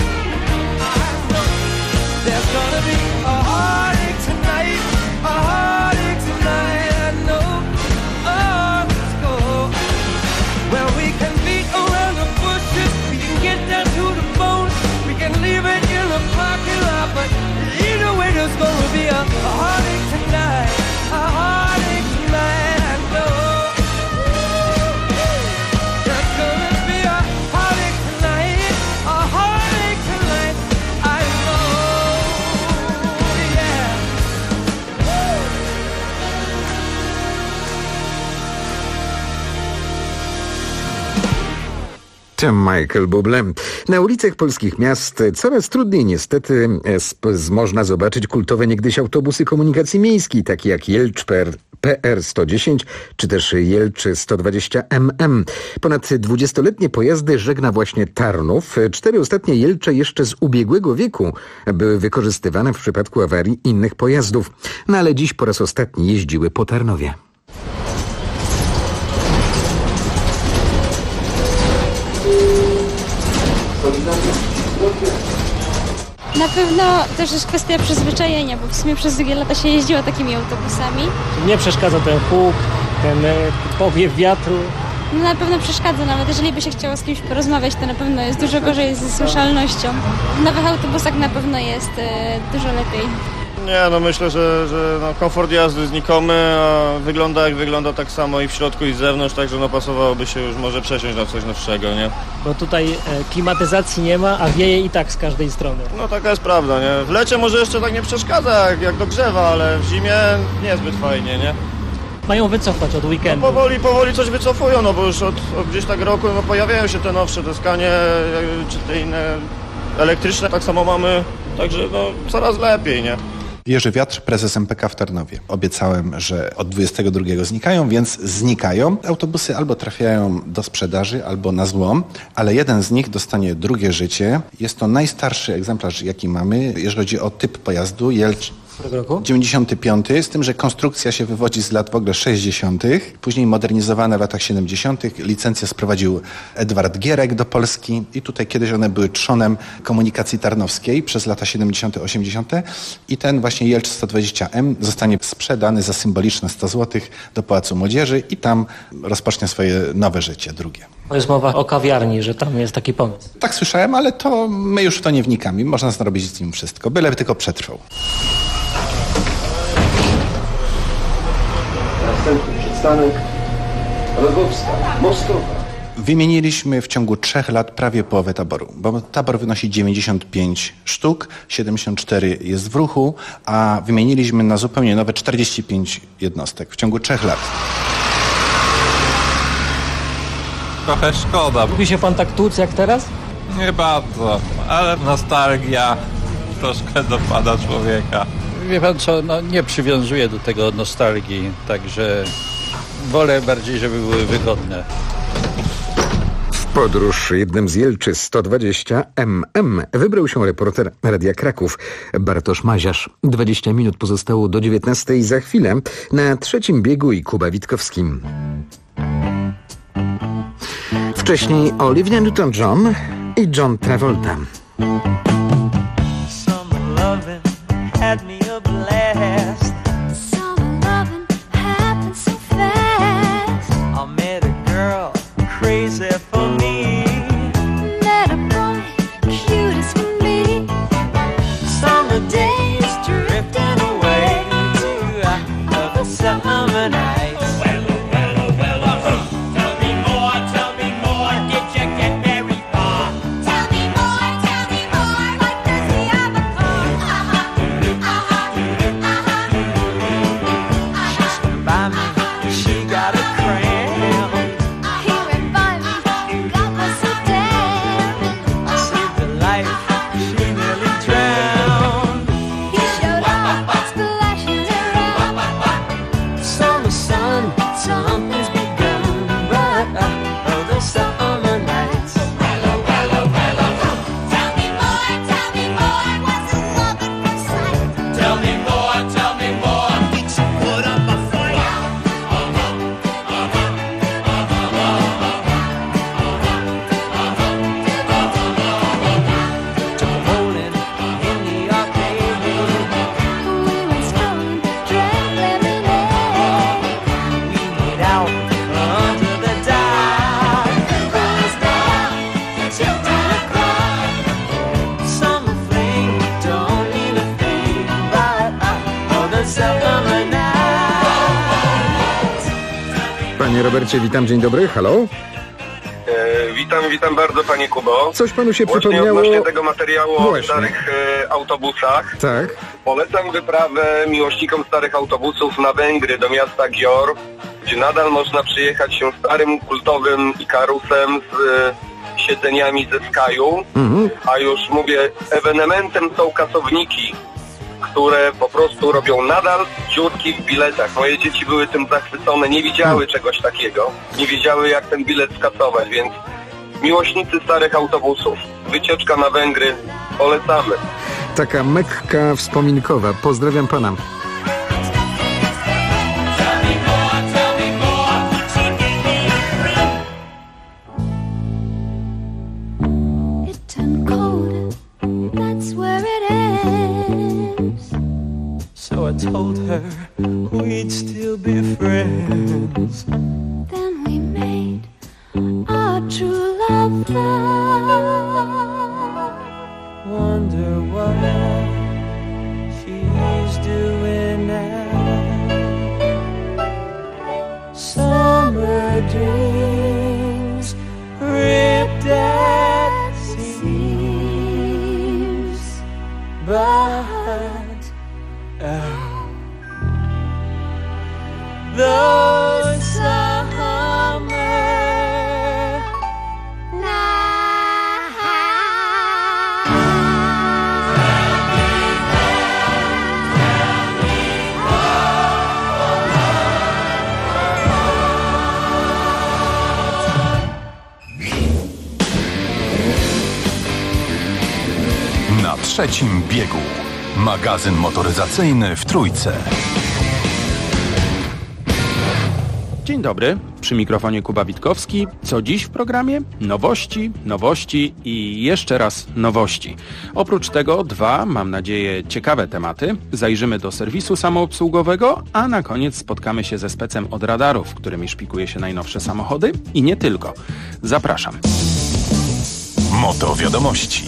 There's gonna be a heartache tonight, a heartache tonight. I know. Oh, let's go. Well, we can beat around the bushes, we can get down to the bone, we can leave it in the parking lot, but either way, there's gonna be a heartache tonight, a heartache tonight. I know. There's gonna be a heartache tonight, a heartache tonight. I know. Yeah. To Michael Bublé. Na ulicach polskich miast coraz trudniej niestety można zobaczyć kultowe niegdyś autobusy komunikacji miejskiej, takie jak Jelcz PR110 czy też Jelcz 120MM. Ponad 20-letnie pojazdy żegna właśnie Tarnów. 4 ostatnie Jelcze jeszcze z ubiegłego wieku były wykorzystywane w przypadku awarii innych pojazdów. No ale dziś po raz ostatni jeździły po Tarnowie. Na pewno też jest kwestia przyzwyczajenia, bo w sumie przez długie lata się jeździło takimi autobusami. Nie przeszkadza ten huk, ten powiew wiatru? No na pewno przeszkadza, nawet jeżeli by się chciało z kimś porozmawiać, to na pewno jest dużo gorzej ze słyszalnością. W nowych autobusach na pewno jest dużo lepiej. Nie, no myślę, że komfort jazdy znikomy, a wygląda jak wygląda tak samo i w środku i z zewnątrz, także no pasowałoby się już może przesiąść na coś nowszego, nie? Bo tutaj klimatyzacji nie ma, a wieje i tak z każdej strony. No taka jest prawda, nie? W lecie może jeszcze tak nie przeszkadza, jak dogrzewa, ale w zimie niezbyt fajnie, nie? Mają wycofać od weekendu. No powoli coś wycofują, no bo już od gdzieś tak roku no, pojawiają się te nowsze, te skanie, czy te inne elektryczne, tak samo mamy, także no coraz lepiej, nie? Jerzy Wiatr, prezes MPK w Tarnowie. Obiecałem, że od 22 znikają, więc znikają. Autobusy albo trafiają do sprzedaży, albo na złom, ale jeden z nich dostanie drugie życie. Jest to najstarszy egzemplarz, jaki mamy, jeżeli chodzi o typ pojazdu. Jelcz 95, z tym, że konstrukcja się wywodzi z lat w ogóle 60., później modernizowane w latach 70. Licencję sprowadził Edward Gierek do Polski i tutaj kiedyś one były trzonem komunikacji tarnowskiej przez lata 70., 80. I ten właśnie Jelcz 120M zostanie sprzedany za symboliczne 100 zł do Pałacu Młodzieży i tam rozpocznie swoje nowe życie, drugie. Jest mowa o kawiarni, że tam jest taki pomysł. Tak słyszałem, ale to my już w to nie wnikamy. Można zrobić z nim wszystko, byle tylko przetrwał. Następny przystanek Rogowska, Mostowa. Wymieniliśmy w ciągu 3 lat prawie połowę taboru, bo tabor wynosi 95 sztuk, 74 jest w ruchu, a wymieniliśmy na zupełnie nowe 45 jednostek w ciągu 3 lat. Trochę szkoda. Lubi się pan tak tłuc jak teraz? Nie bardzo, ale nostalgia troszkę dopada człowieka. Wie pan co, no nie przywiązuję do tego nostalgii, także wolę bardziej, żeby były wygodne. W podróż jednym z Jelczy 120MM wybrał się reporter Radia Kraków Bartosz Maziarz. 20 minut pozostało do 19:00 za chwilę na trzecim biegu i Kuba Witkowskim. Wcześniej Olivia Newton-John i John Travolta. Had me a blast. Some loving happened so fast. I met a girl crazy for me. Met a boy cute as can be. Summer days drifting away to other summer nights. Tell me more, did you get very far? Tell me more, Panie Robercie, witam, dzień dobry, halo. Witam bardzo, panie Kubo. Coś panu się Właśnie przypomniało? odnośnie tego materiału Właśnie. o starych autobusach. Tak. Polecam wyprawę miłośnikom starych autobusów na Węgry, do miasta Győr, gdzie nadal można przyjechać się starym, kultowym Ikarusem z siedzeniami ze Skyu. A już mówię, ewenementem są kasowniki, które po prostu robią nadal dziurki w biletach. Moje dzieci były tym zachwycone, nie widziały czegoś takiego, nie wiedziały jak ten bilet skasować, więc miłośnicy starych autobusów, wycieczka na Węgry, polecamy. Taka Mekka wspominkowa. Pozdrawiam pana. So I told her we'd still be friends. Then we made our true love vow. Wonder what she's doing now. Summer dreams ripped at seams, but the summer Na trzecim biegu. Magazyn motoryzacyjny w Trójce. Dzień dobry, przy mikrofonie Kuba Witkowski. Co dziś w programie? Nowości, nowości i jeszcze raz nowości. Oprócz tego dwa, mam nadzieję, ciekawe tematy. Zajrzymy do serwisu samoobsługowego, a na koniec spotkamy się ze specem od radarów, którymi szpikuje się najnowsze samochody i nie tylko. Zapraszam. Moto wiadomości.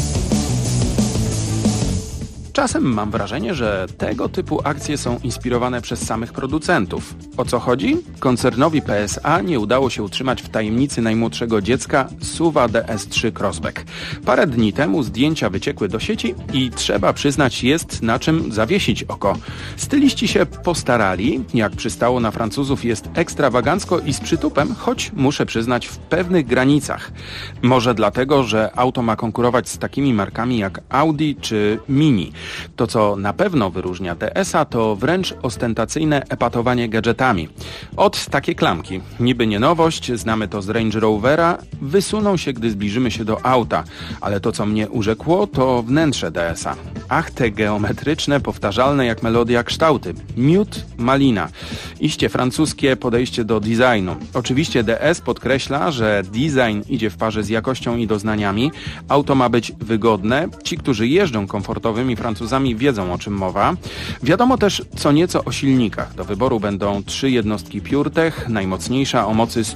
Czasem mam wrażenie, że tego typu akcje są inspirowane przez samych producentów. O co chodzi? Koncernowi PSA nie udało się utrzymać w tajemnicy najmłodszego dziecka SUV-a DS3 Crossback. Parę dni temu zdjęcia wyciekły do sieci i trzeba przyznać, jest na czym zawiesić oko. Styliści się postarali, jak przystało na Francuzów, jest ekstrawagancko i z przytupem, choć muszę przyznać w pewnych granicach. Może dlatego, że auto ma konkurować z takimi markami jak Audi czy Mini. To, co na pewno wyróżnia DS-a, to wręcz ostentacyjne epatowanie gadżetami. Od takie klamki, niby nie nowość, znamy to z Range Rovera, wysuną się, gdy zbliżymy się do auta. Ale to, co mnie urzekło, to wnętrze DS-a. Ach, te geometryczne, powtarzalne jak melodia kształty. Miód, malina. Iście francuskie podejście do designu. Oczywiście DS podkreśla, że design idzie w parze z jakością i doznaniami. Auto ma być wygodne. Ci, którzy jeżdżą komfortowymi Francuzami, wiedzą, o czym mowa. Wiadomo też co nieco o silnikach. Do wyboru będą 3 jednostki PureTech, najmocniejsza o mocy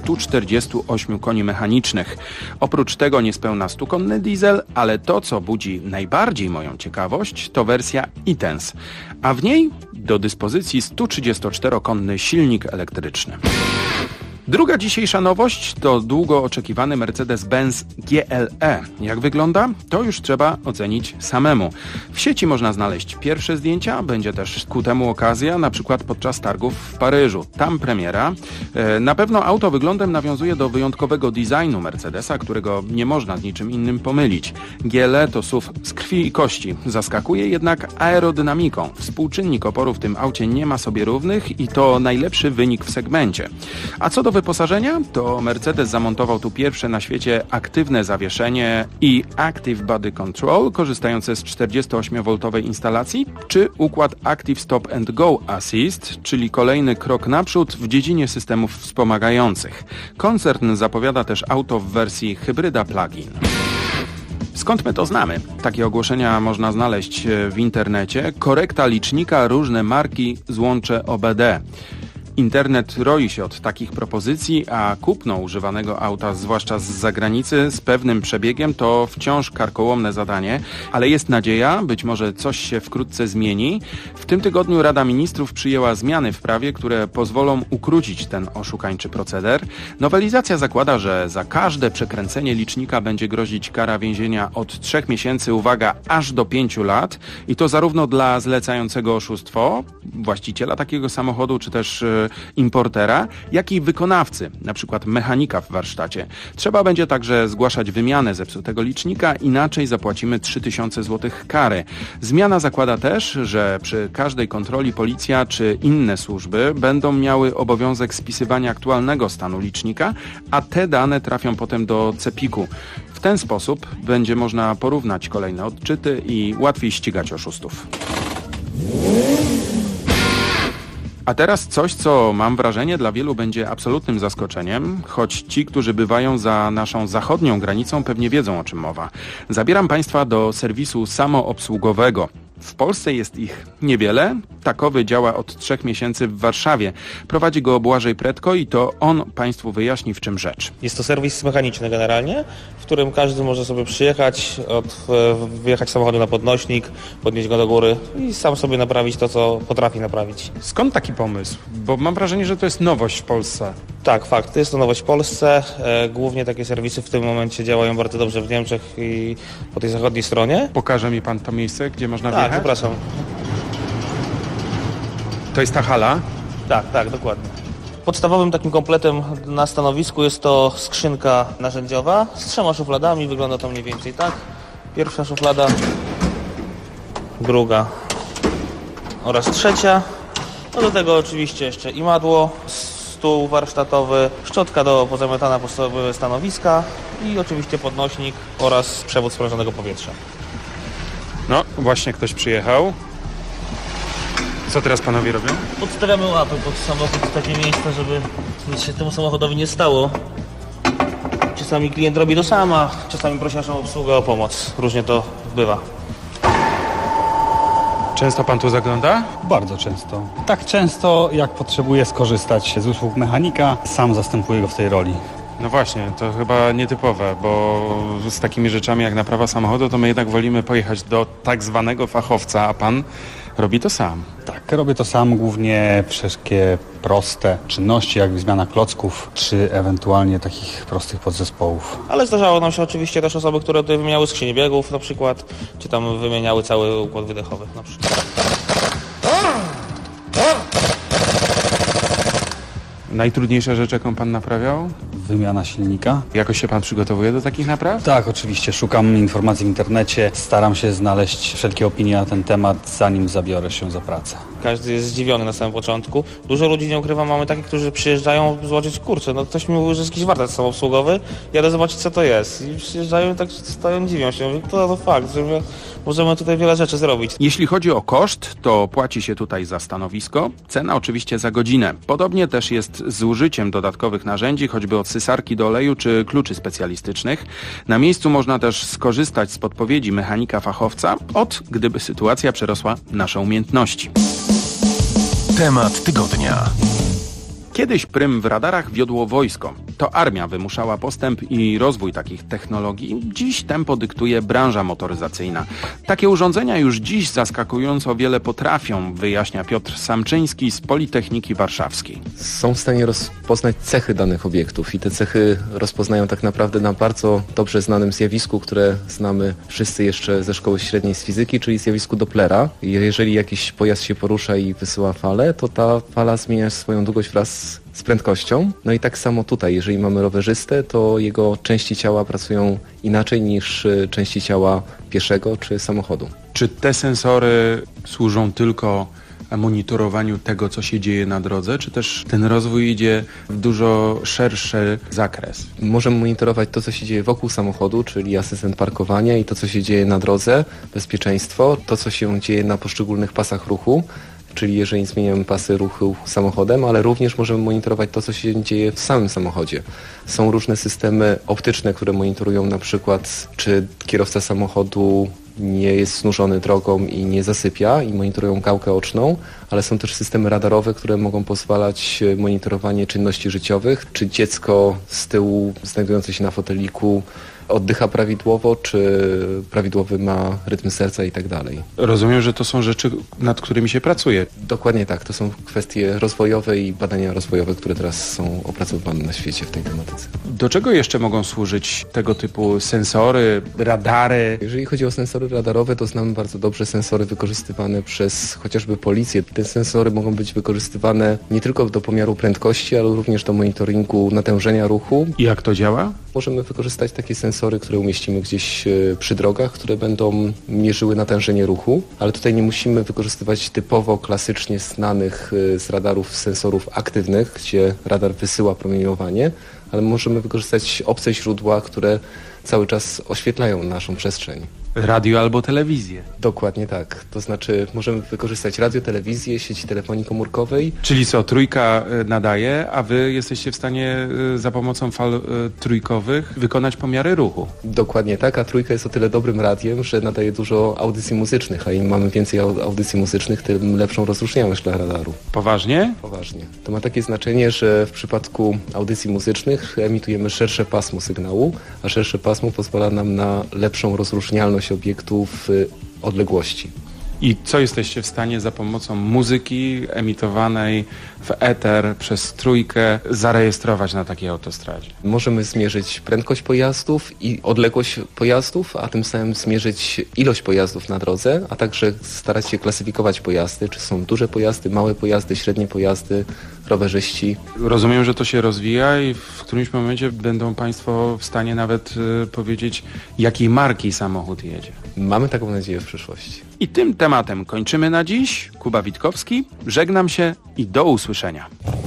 148 koni mechanicznych. Oprócz tego niespełna 100-konny diesel, ale to, co budzi najbardziej moją ciekawość, to wersja e-Tense, a w niej do dyspozycji 134-konny silnik elektryczny. Druga dzisiejsza nowość to długo oczekiwany Mercedes-Benz GLE. Jak wygląda? To już trzeba ocenić samemu. W sieci można znaleźć pierwsze zdjęcia, będzie też ku temu okazja, na przykład podczas targów w Paryżu. Tam premiera. Na pewno auto wyglądem nawiązuje do wyjątkowego designu Mercedesa, którego nie można z niczym innym pomylić. GLE to SUV z krwi i kości. Zaskakuje jednak aerodynamiką. Współczynnik oporu w tym aucie nie ma sobie równych i to najlepszy wynik w segmencie. A co do wyposażenia, to Mercedes zamontował tu pierwsze na świecie aktywne zawieszenie i Active Body Control, korzystające z 48V instalacji, czy układ Active Stop and Go Assist, czyli kolejny krok naprzód w dziedzinie systemów wspomagających. Koncern zapowiada też auto w wersji hybryda plug-in. Skąd my to znamy? Takie ogłoszenia można znaleźć w internecie. Korekta licznika, różne marki, złącze OBD. Internet roi się od takich propozycji, a kupno używanego auta, zwłaszcza z zagranicy, z pewnym przebiegiem to wciąż karkołomne zadanie, ale jest nadzieja, być może coś się wkrótce zmieni. W tym tygodniu Rada Ministrów przyjęła zmiany w prawie, które pozwolą ukrócić ten oszukańczy proceder. Nowelizacja zakłada, że za każde przekręcenie licznika będzie grozić kara więzienia od 3 miesięcy, uwaga, aż do 5 lat i to zarówno dla zlecającego oszustwo, właściciela takiego samochodu, czy też importera, jak i wykonawcy, na przykład mechanika w warsztacie. Trzeba będzie także zgłaszać wymianę zepsutego licznika, inaczej zapłacimy 3000 zł kary. Zmiana zakłada też, że przy każdej kontroli policja czy inne służby będą miały obowiązek spisywania aktualnego stanu licznika, a te dane trafią potem do CEPiK-u. W ten sposób będzie można porównać kolejne odczyty i łatwiej ścigać oszustów. A teraz coś, co mam wrażenie dla wielu będzie absolutnym zaskoczeniem, choć ci, którzy bywają za naszą zachodnią granicą, pewnie wiedzą, o czym mowa. Zabieram Państwa do serwisu samoobsługowego. W Polsce jest ich niewiele. Takowy działa od 3 miesięcy w Warszawie. Prowadzi go Błażej Pretko i to on Państwu wyjaśni, w czym rzecz. Jest to serwis mechaniczny generalnie, w którym każdy może sobie przyjechać, wyjechać samochodem na podnośnik, podnieść go do góry i sam sobie naprawić to, co potrafi naprawić. Skąd taki pomysł? Bo mam wrażenie, że to jest nowość w Polsce. Tak, fakt. Jest to nowość w Polsce. Głównie takie serwisy w tym momencie działają bardzo dobrze w Niemczech i po tej zachodniej stronie. Pokaże mi Pan to miejsce, gdzie można wjechać? Tak, zapraszam. To jest ta hala? Tak, dokładnie. Podstawowym takim kompletem na stanowisku jest to skrzynka narzędziowa z 3 szufladami. Wygląda to mniej więcej tak. Pierwsza szuflada, druga oraz trzecia. No do tego oczywiście jeszcze imadło, stół warsztatowy, szczotka do pozamiatania podstawowe stanowiska i oczywiście podnośnik oraz przewód sprężonego powietrza. No, właśnie ktoś przyjechał. Co teraz panowie robią? Podstawiamy łapy pod samochód w takie miejsce, żeby nic się temu samochodowi nie stało. Czasami klient robi to sam, a czasami prosi naszą obsługę o pomoc. Różnie to bywa. Często pan tu zagląda? Bardzo często. Tak często, jak potrzebuję skorzystać z usług mechanika, sam zastępuję go w tej roli. No właśnie, to chyba nietypowe, bo z takimi rzeczami jak naprawa samochodu, to my jednak wolimy pojechać do tak zwanego fachowca, a pan robi to sam. Tak, robię to sam, głównie wszystkie proste czynności, jak zmiana klocków, czy ewentualnie takich prostych podzespołów. Ale zdarzało nam się oczywiście też osoby, które tutaj wymieniały skrzynię biegów na przykład, czy tam wymieniały cały układ wydechowy na przykład. Najtrudniejsza rzecz, jaką pan naprawiał? Wymiana silnika. Jakoś się pan przygotowuje do takich napraw? Tak, oczywiście. Szukam informacji w internecie. Staram się znaleźć wszelkie opinie na ten temat, zanim zabiorę się za pracę. Każdy jest zdziwiony na samym początku. Dużo ludzi, nie ukrywam, mamy takich, którzy przyjeżdżają zobaczyć, kurczę, no ktoś mi mówił, że jest jakiś warsztat samoobsługowy, jadę zobaczyć, co to jest. I przyjeżdżają i tak stoją, dziwią się. Mówię, to fakt, że możemy tutaj wiele rzeczy zrobić. Jeśli chodzi o koszt, to płaci się tutaj za stanowisko. Cena oczywiście za godzinę. Podobnie też jest z użyciem dodatkowych narzędzi, choćby od sysarki do oleju czy kluczy specjalistycznych. Na miejscu można też skorzystać z podpowiedzi mechanika fachowca, gdyby sytuacja przerosła nasze umiejętności. Temat tygodnia. Kiedyś prym w radarach wiodło wojsko. To armia wymuszała postęp i rozwój takich technologii. Dziś tempo dyktuje branża motoryzacyjna. Takie urządzenia już dziś zaskakująco wiele potrafią, wyjaśnia Piotr Samczyński z Politechniki Warszawskiej. Są w stanie rozpoznać cechy danych obiektów i te cechy rozpoznają tak naprawdę na bardzo dobrze znanym zjawisku, które znamy wszyscy jeszcze ze szkoły średniej z fizyki, czyli zjawisku Dopplera. Jeżeli jakiś pojazd się porusza i wysyła falę, to ta fala zmienia swoją długość wraz z prędkością. No i tak samo tutaj, jeżeli mamy rowerzystę, to jego części ciała pracują inaczej niż części ciała pieszego czy samochodu. Czy te sensory służą tylko monitorowaniu tego, co się dzieje na drodze, czy też ten rozwój idzie w dużo szerszy zakres? Możemy monitorować to, co się dzieje wokół samochodu, czyli asystent parkowania i to, co się dzieje na drodze, bezpieczeństwo, to, co się dzieje na poszczególnych pasach ruchu. czyli jeżeli zmieniamy pasy ruchu samochodem, ale również możemy monitorować to, co się dzieje w samym samochodzie. Są różne systemy optyczne, które monitorują na przykład, czy kierowca samochodu nie jest znużony drogą i nie zasypia i monitorują gałkę oczną, ale są też systemy radarowe, które mogą pozwalać monitorowanie czynności życiowych, czy dziecko z tyłu znajdujące się na foteliku oddycha prawidłowo, czy prawidłowy ma rytm serca i tak dalej. Rozumiem, że to są rzeczy, nad którymi się pracuje. Dokładnie tak. To są kwestie rozwojowe i badania rozwojowe, które teraz są opracowywane na świecie w tej tematyce. Do czego jeszcze mogą służyć tego typu sensory, radary? Jeżeli chodzi o sensory radarowe, to znamy bardzo dobrze sensory wykorzystywane przez chociażby policję. Te sensory mogą być wykorzystywane nie tylko do pomiaru prędkości, ale również do monitoringu natężenia ruchu. I jak to działa? Możemy wykorzystać takie sensory, które umieścimy gdzieś przy drogach, które będą mierzyły natężenie ruchu, ale tutaj nie musimy wykorzystywać typowo klasycznie znanych z radarów sensorów aktywnych, gdzie radar wysyła promieniowanie, ale możemy wykorzystać obce źródła, które cały czas oświetlają naszą przestrzeń. Radio albo telewizję. Dokładnie tak. To znaczy możemy wykorzystać radio, telewizję, sieci telefonii komórkowej. Czyli co, trójka nadaje, a wy jesteście w stanie za pomocą fal trójkowych wykonać pomiary ruchu. Dokładnie tak, a trójka jest o tyle dobrym radiem, że nadaje dużo audycji muzycznych, a im mamy więcej audycji muzycznych, tym lepszą rozróżnialność dla radaru. Poważnie? Poważnie. To ma takie znaczenie, że w przypadku audycji muzycznych emitujemy szersze pasmo sygnału, a szersze pasmo pozwala nam na lepszą rozróżnialność obiektów w odległości. I co jesteście w stanie za pomocą muzyki emitowanej w eter przez trójkę zarejestrować na takiej autostradzie? Możemy zmierzyć prędkość pojazdów i odległość pojazdów, a tym samym zmierzyć ilość pojazdów na drodze, a także starać się klasyfikować pojazdy, czy są duże pojazdy, małe pojazdy, średnie pojazdy, rowerzyści. Rozumiem, że to się rozwija i w którymś momencie będą Państwo w stanie nawet powiedzieć, jakiej marki samochód jedzie. Mamy taką nadzieję w przyszłości. I tym tematem kończymy na dziś. Kuba Witkowski, żegnam się i do usłyszenia.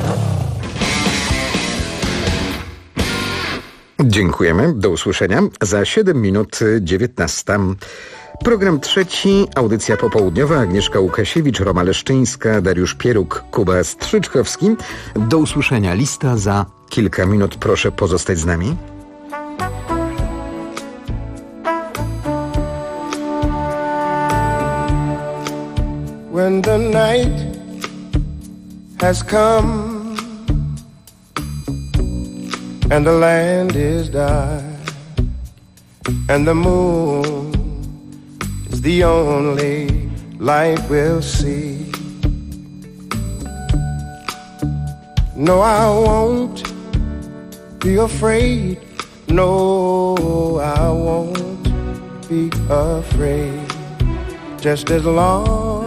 Dziękujemy, do usłyszenia. Za 7 minut 19. Program trzeci, audycja popołudniowa, Agnieszka Łukasiewicz, Roma Leszczyńska, Dariusz Pieruk, Kuba Strzyczkowski. Do usłyszenia, lista za kilka minut, proszę pozostać z nami. When the night has come and the land is dark and the moon is the only light we'll see. No, I won't be afraid. No, I won't be afraid. Just as long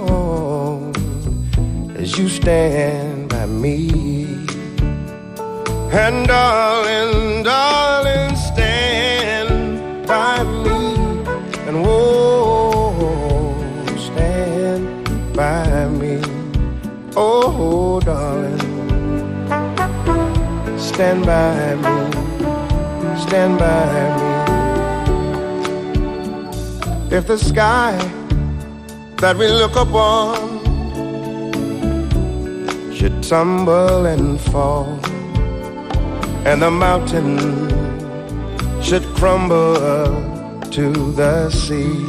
as you stand by me. And darling, darling, stand by me. And whoa, stand by me. Oh, darling, stand by me. Stand by me. If the sky that we look upon should tumble and fall, and the mountain should crumble to the sea,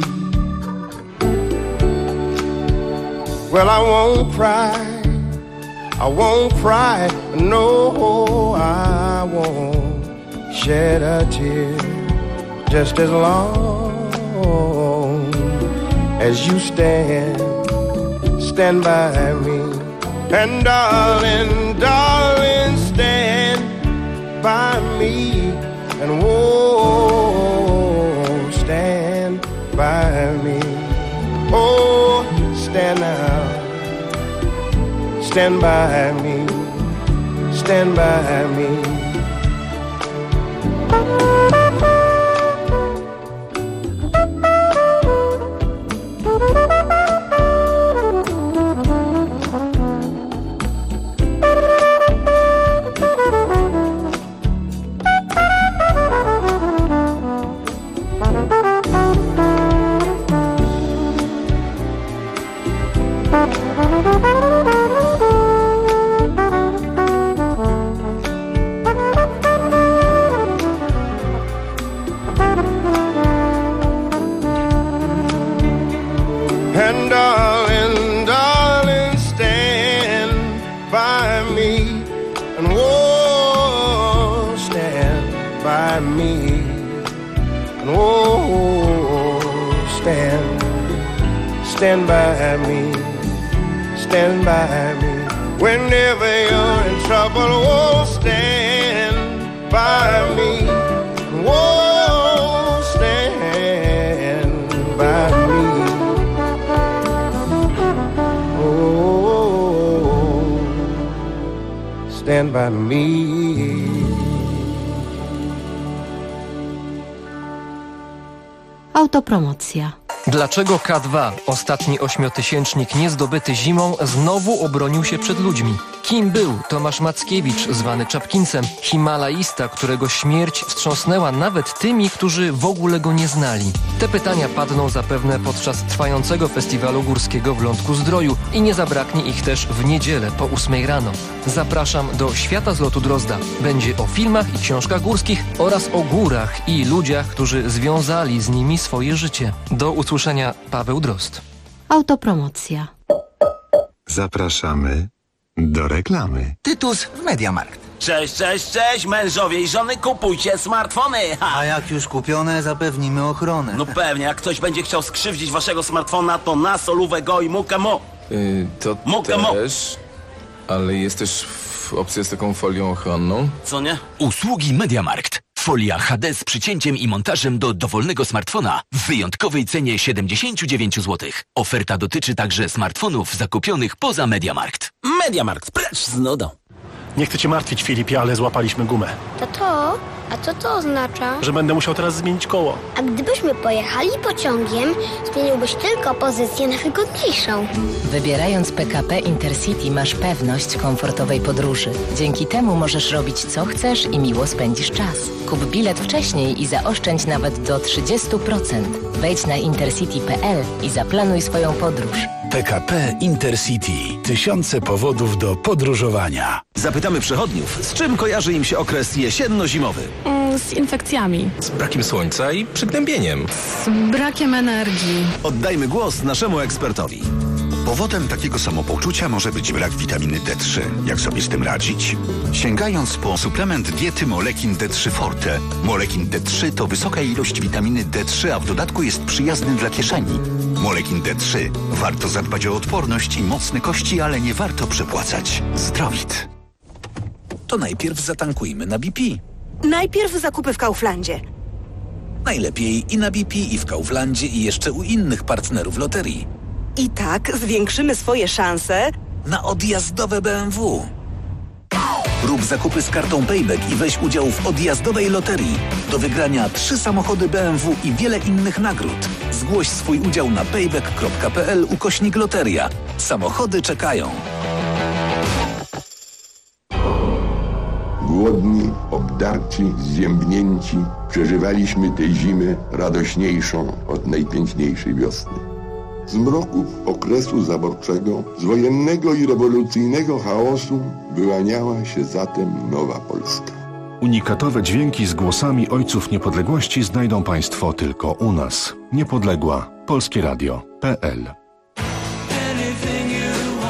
well, I won't cry, I won't cry, no, I won't shed a tear, just as long as you stand by me. And darling, darling, stand by me. And whoa, stand by me. Oh, stand now. Stand by me. Stand by me. by me. And oh, stand by me, stand by me. Whenever you're in trouble, oh, stand by me. Oh, stand by me. Oh, stand by me. Autopromocja. Dlaczego K2, ostatni ośmiotysięcznik niezdobyty zimą, znowu obronił się przed ludźmi? Kim był Tomasz Mackiewicz, zwany Czapkincem, himalaista, którego śmierć wstrząsnęła nawet tymi, którzy w ogóle go nie znali? Te pytania padną zapewne podczas trwającego festiwalu górskiego w Lądku-Zdroju i nie zabraknie ich też w niedzielę po 8 rano. Zapraszam do Świata z lotu Drozda. Będzie o filmach i książkach górskich oraz o górach i ludziach, którzy związali z nimi swoje życie. Do usłyszenia, Paweł Drozd. Autopromocja. Zapraszamy do reklamy. Tytus w Mediamarkt. Cześć, cześć, cześć, mężowie i żony, kupujcie smartfony! Ha. A jak już kupione, zapewnimy ochronę. No pewnie, jak ktoś będzie chciał skrzywdzić waszego smartfona, to na solówę go i mukę mo. To Mukę mo. też, ale jest też opcja z taką folią ochronną. Co nie? Usługi Mediamarkt. Folia HD z przycięciem i montażem do dowolnego smartfona w wyjątkowej cenie 79 zł. Oferta dotyczy także smartfonów zakupionych poza Mediamarkt. Mediamarkt, precz z nudą. Nie chcę cię martwić, Filipie, ale złapaliśmy gumę. Tato, a co to oznacza? Że będę musiał teraz zmienić koło. A gdybyśmy pojechali pociągiem, zmieniłbyś tylko pozycję na wygodniejszą. Wybierając PKP Intercity masz pewność komfortowej podróży. Dzięki temu możesz robić co chcesz i miło spędzisz czas. Kup bilet wcześniej i zaoszczędź nawet do 30%. Wejdź na intercity.pl i zaplanuj swoją podróż. PKP Intercity. Tysiące powodów do podróżowania. Zapytamy przechodniów, z czym kojarzy im się okres jesienno-zimowy. Z infekcjami. Z brakiem słońca i przygnębieniem. Z brakiem energii. Oddajmy głos naszemu ekspertowi. Powodem takiego samopoczucia może być brak witaminy D3. Jak sobie z tym radzić? Sięgając po suplement diety Molekin D3 Forte. Molekin D3 to wysoka ilość witaminy D3, a w dodatku jest przyjazny dla kieszeni. Molekin D3. Warto zadbać o odporność i mocne kości, ale nie warto przepłacać. Zdrowit. To najpierw zatankujmy na BP. Najpierw zakupy w Kauflandzie. Najlepiej i na BP, i w Kauflandzie, i jeszcze u innych partnerów loterii. I tak zwiększymy swoje szanse na odjazdowe BMW. Rób zakupy z kartą Payback i weź udział w odjazdowej loterii. Do wygrania 3 samochody BMW i wiele innych nagród. Zgłoś swój udział na payback.pl/loteria. Samochody czekają. Głodni, obdarci, zziębnięci, przeżywaliśmy tej zimy radośniejszą od najpiękniejszej wiosny. Z mroków okresu zaborczego, z wojennego i rewolucyjnego chaosu wyłaniała się zatem nowa Polska. Unikatowe dźwięki z głosami ojców niepodległości znajdą Państwo tylko u nas. Niepodległa. Polskie Radio.pl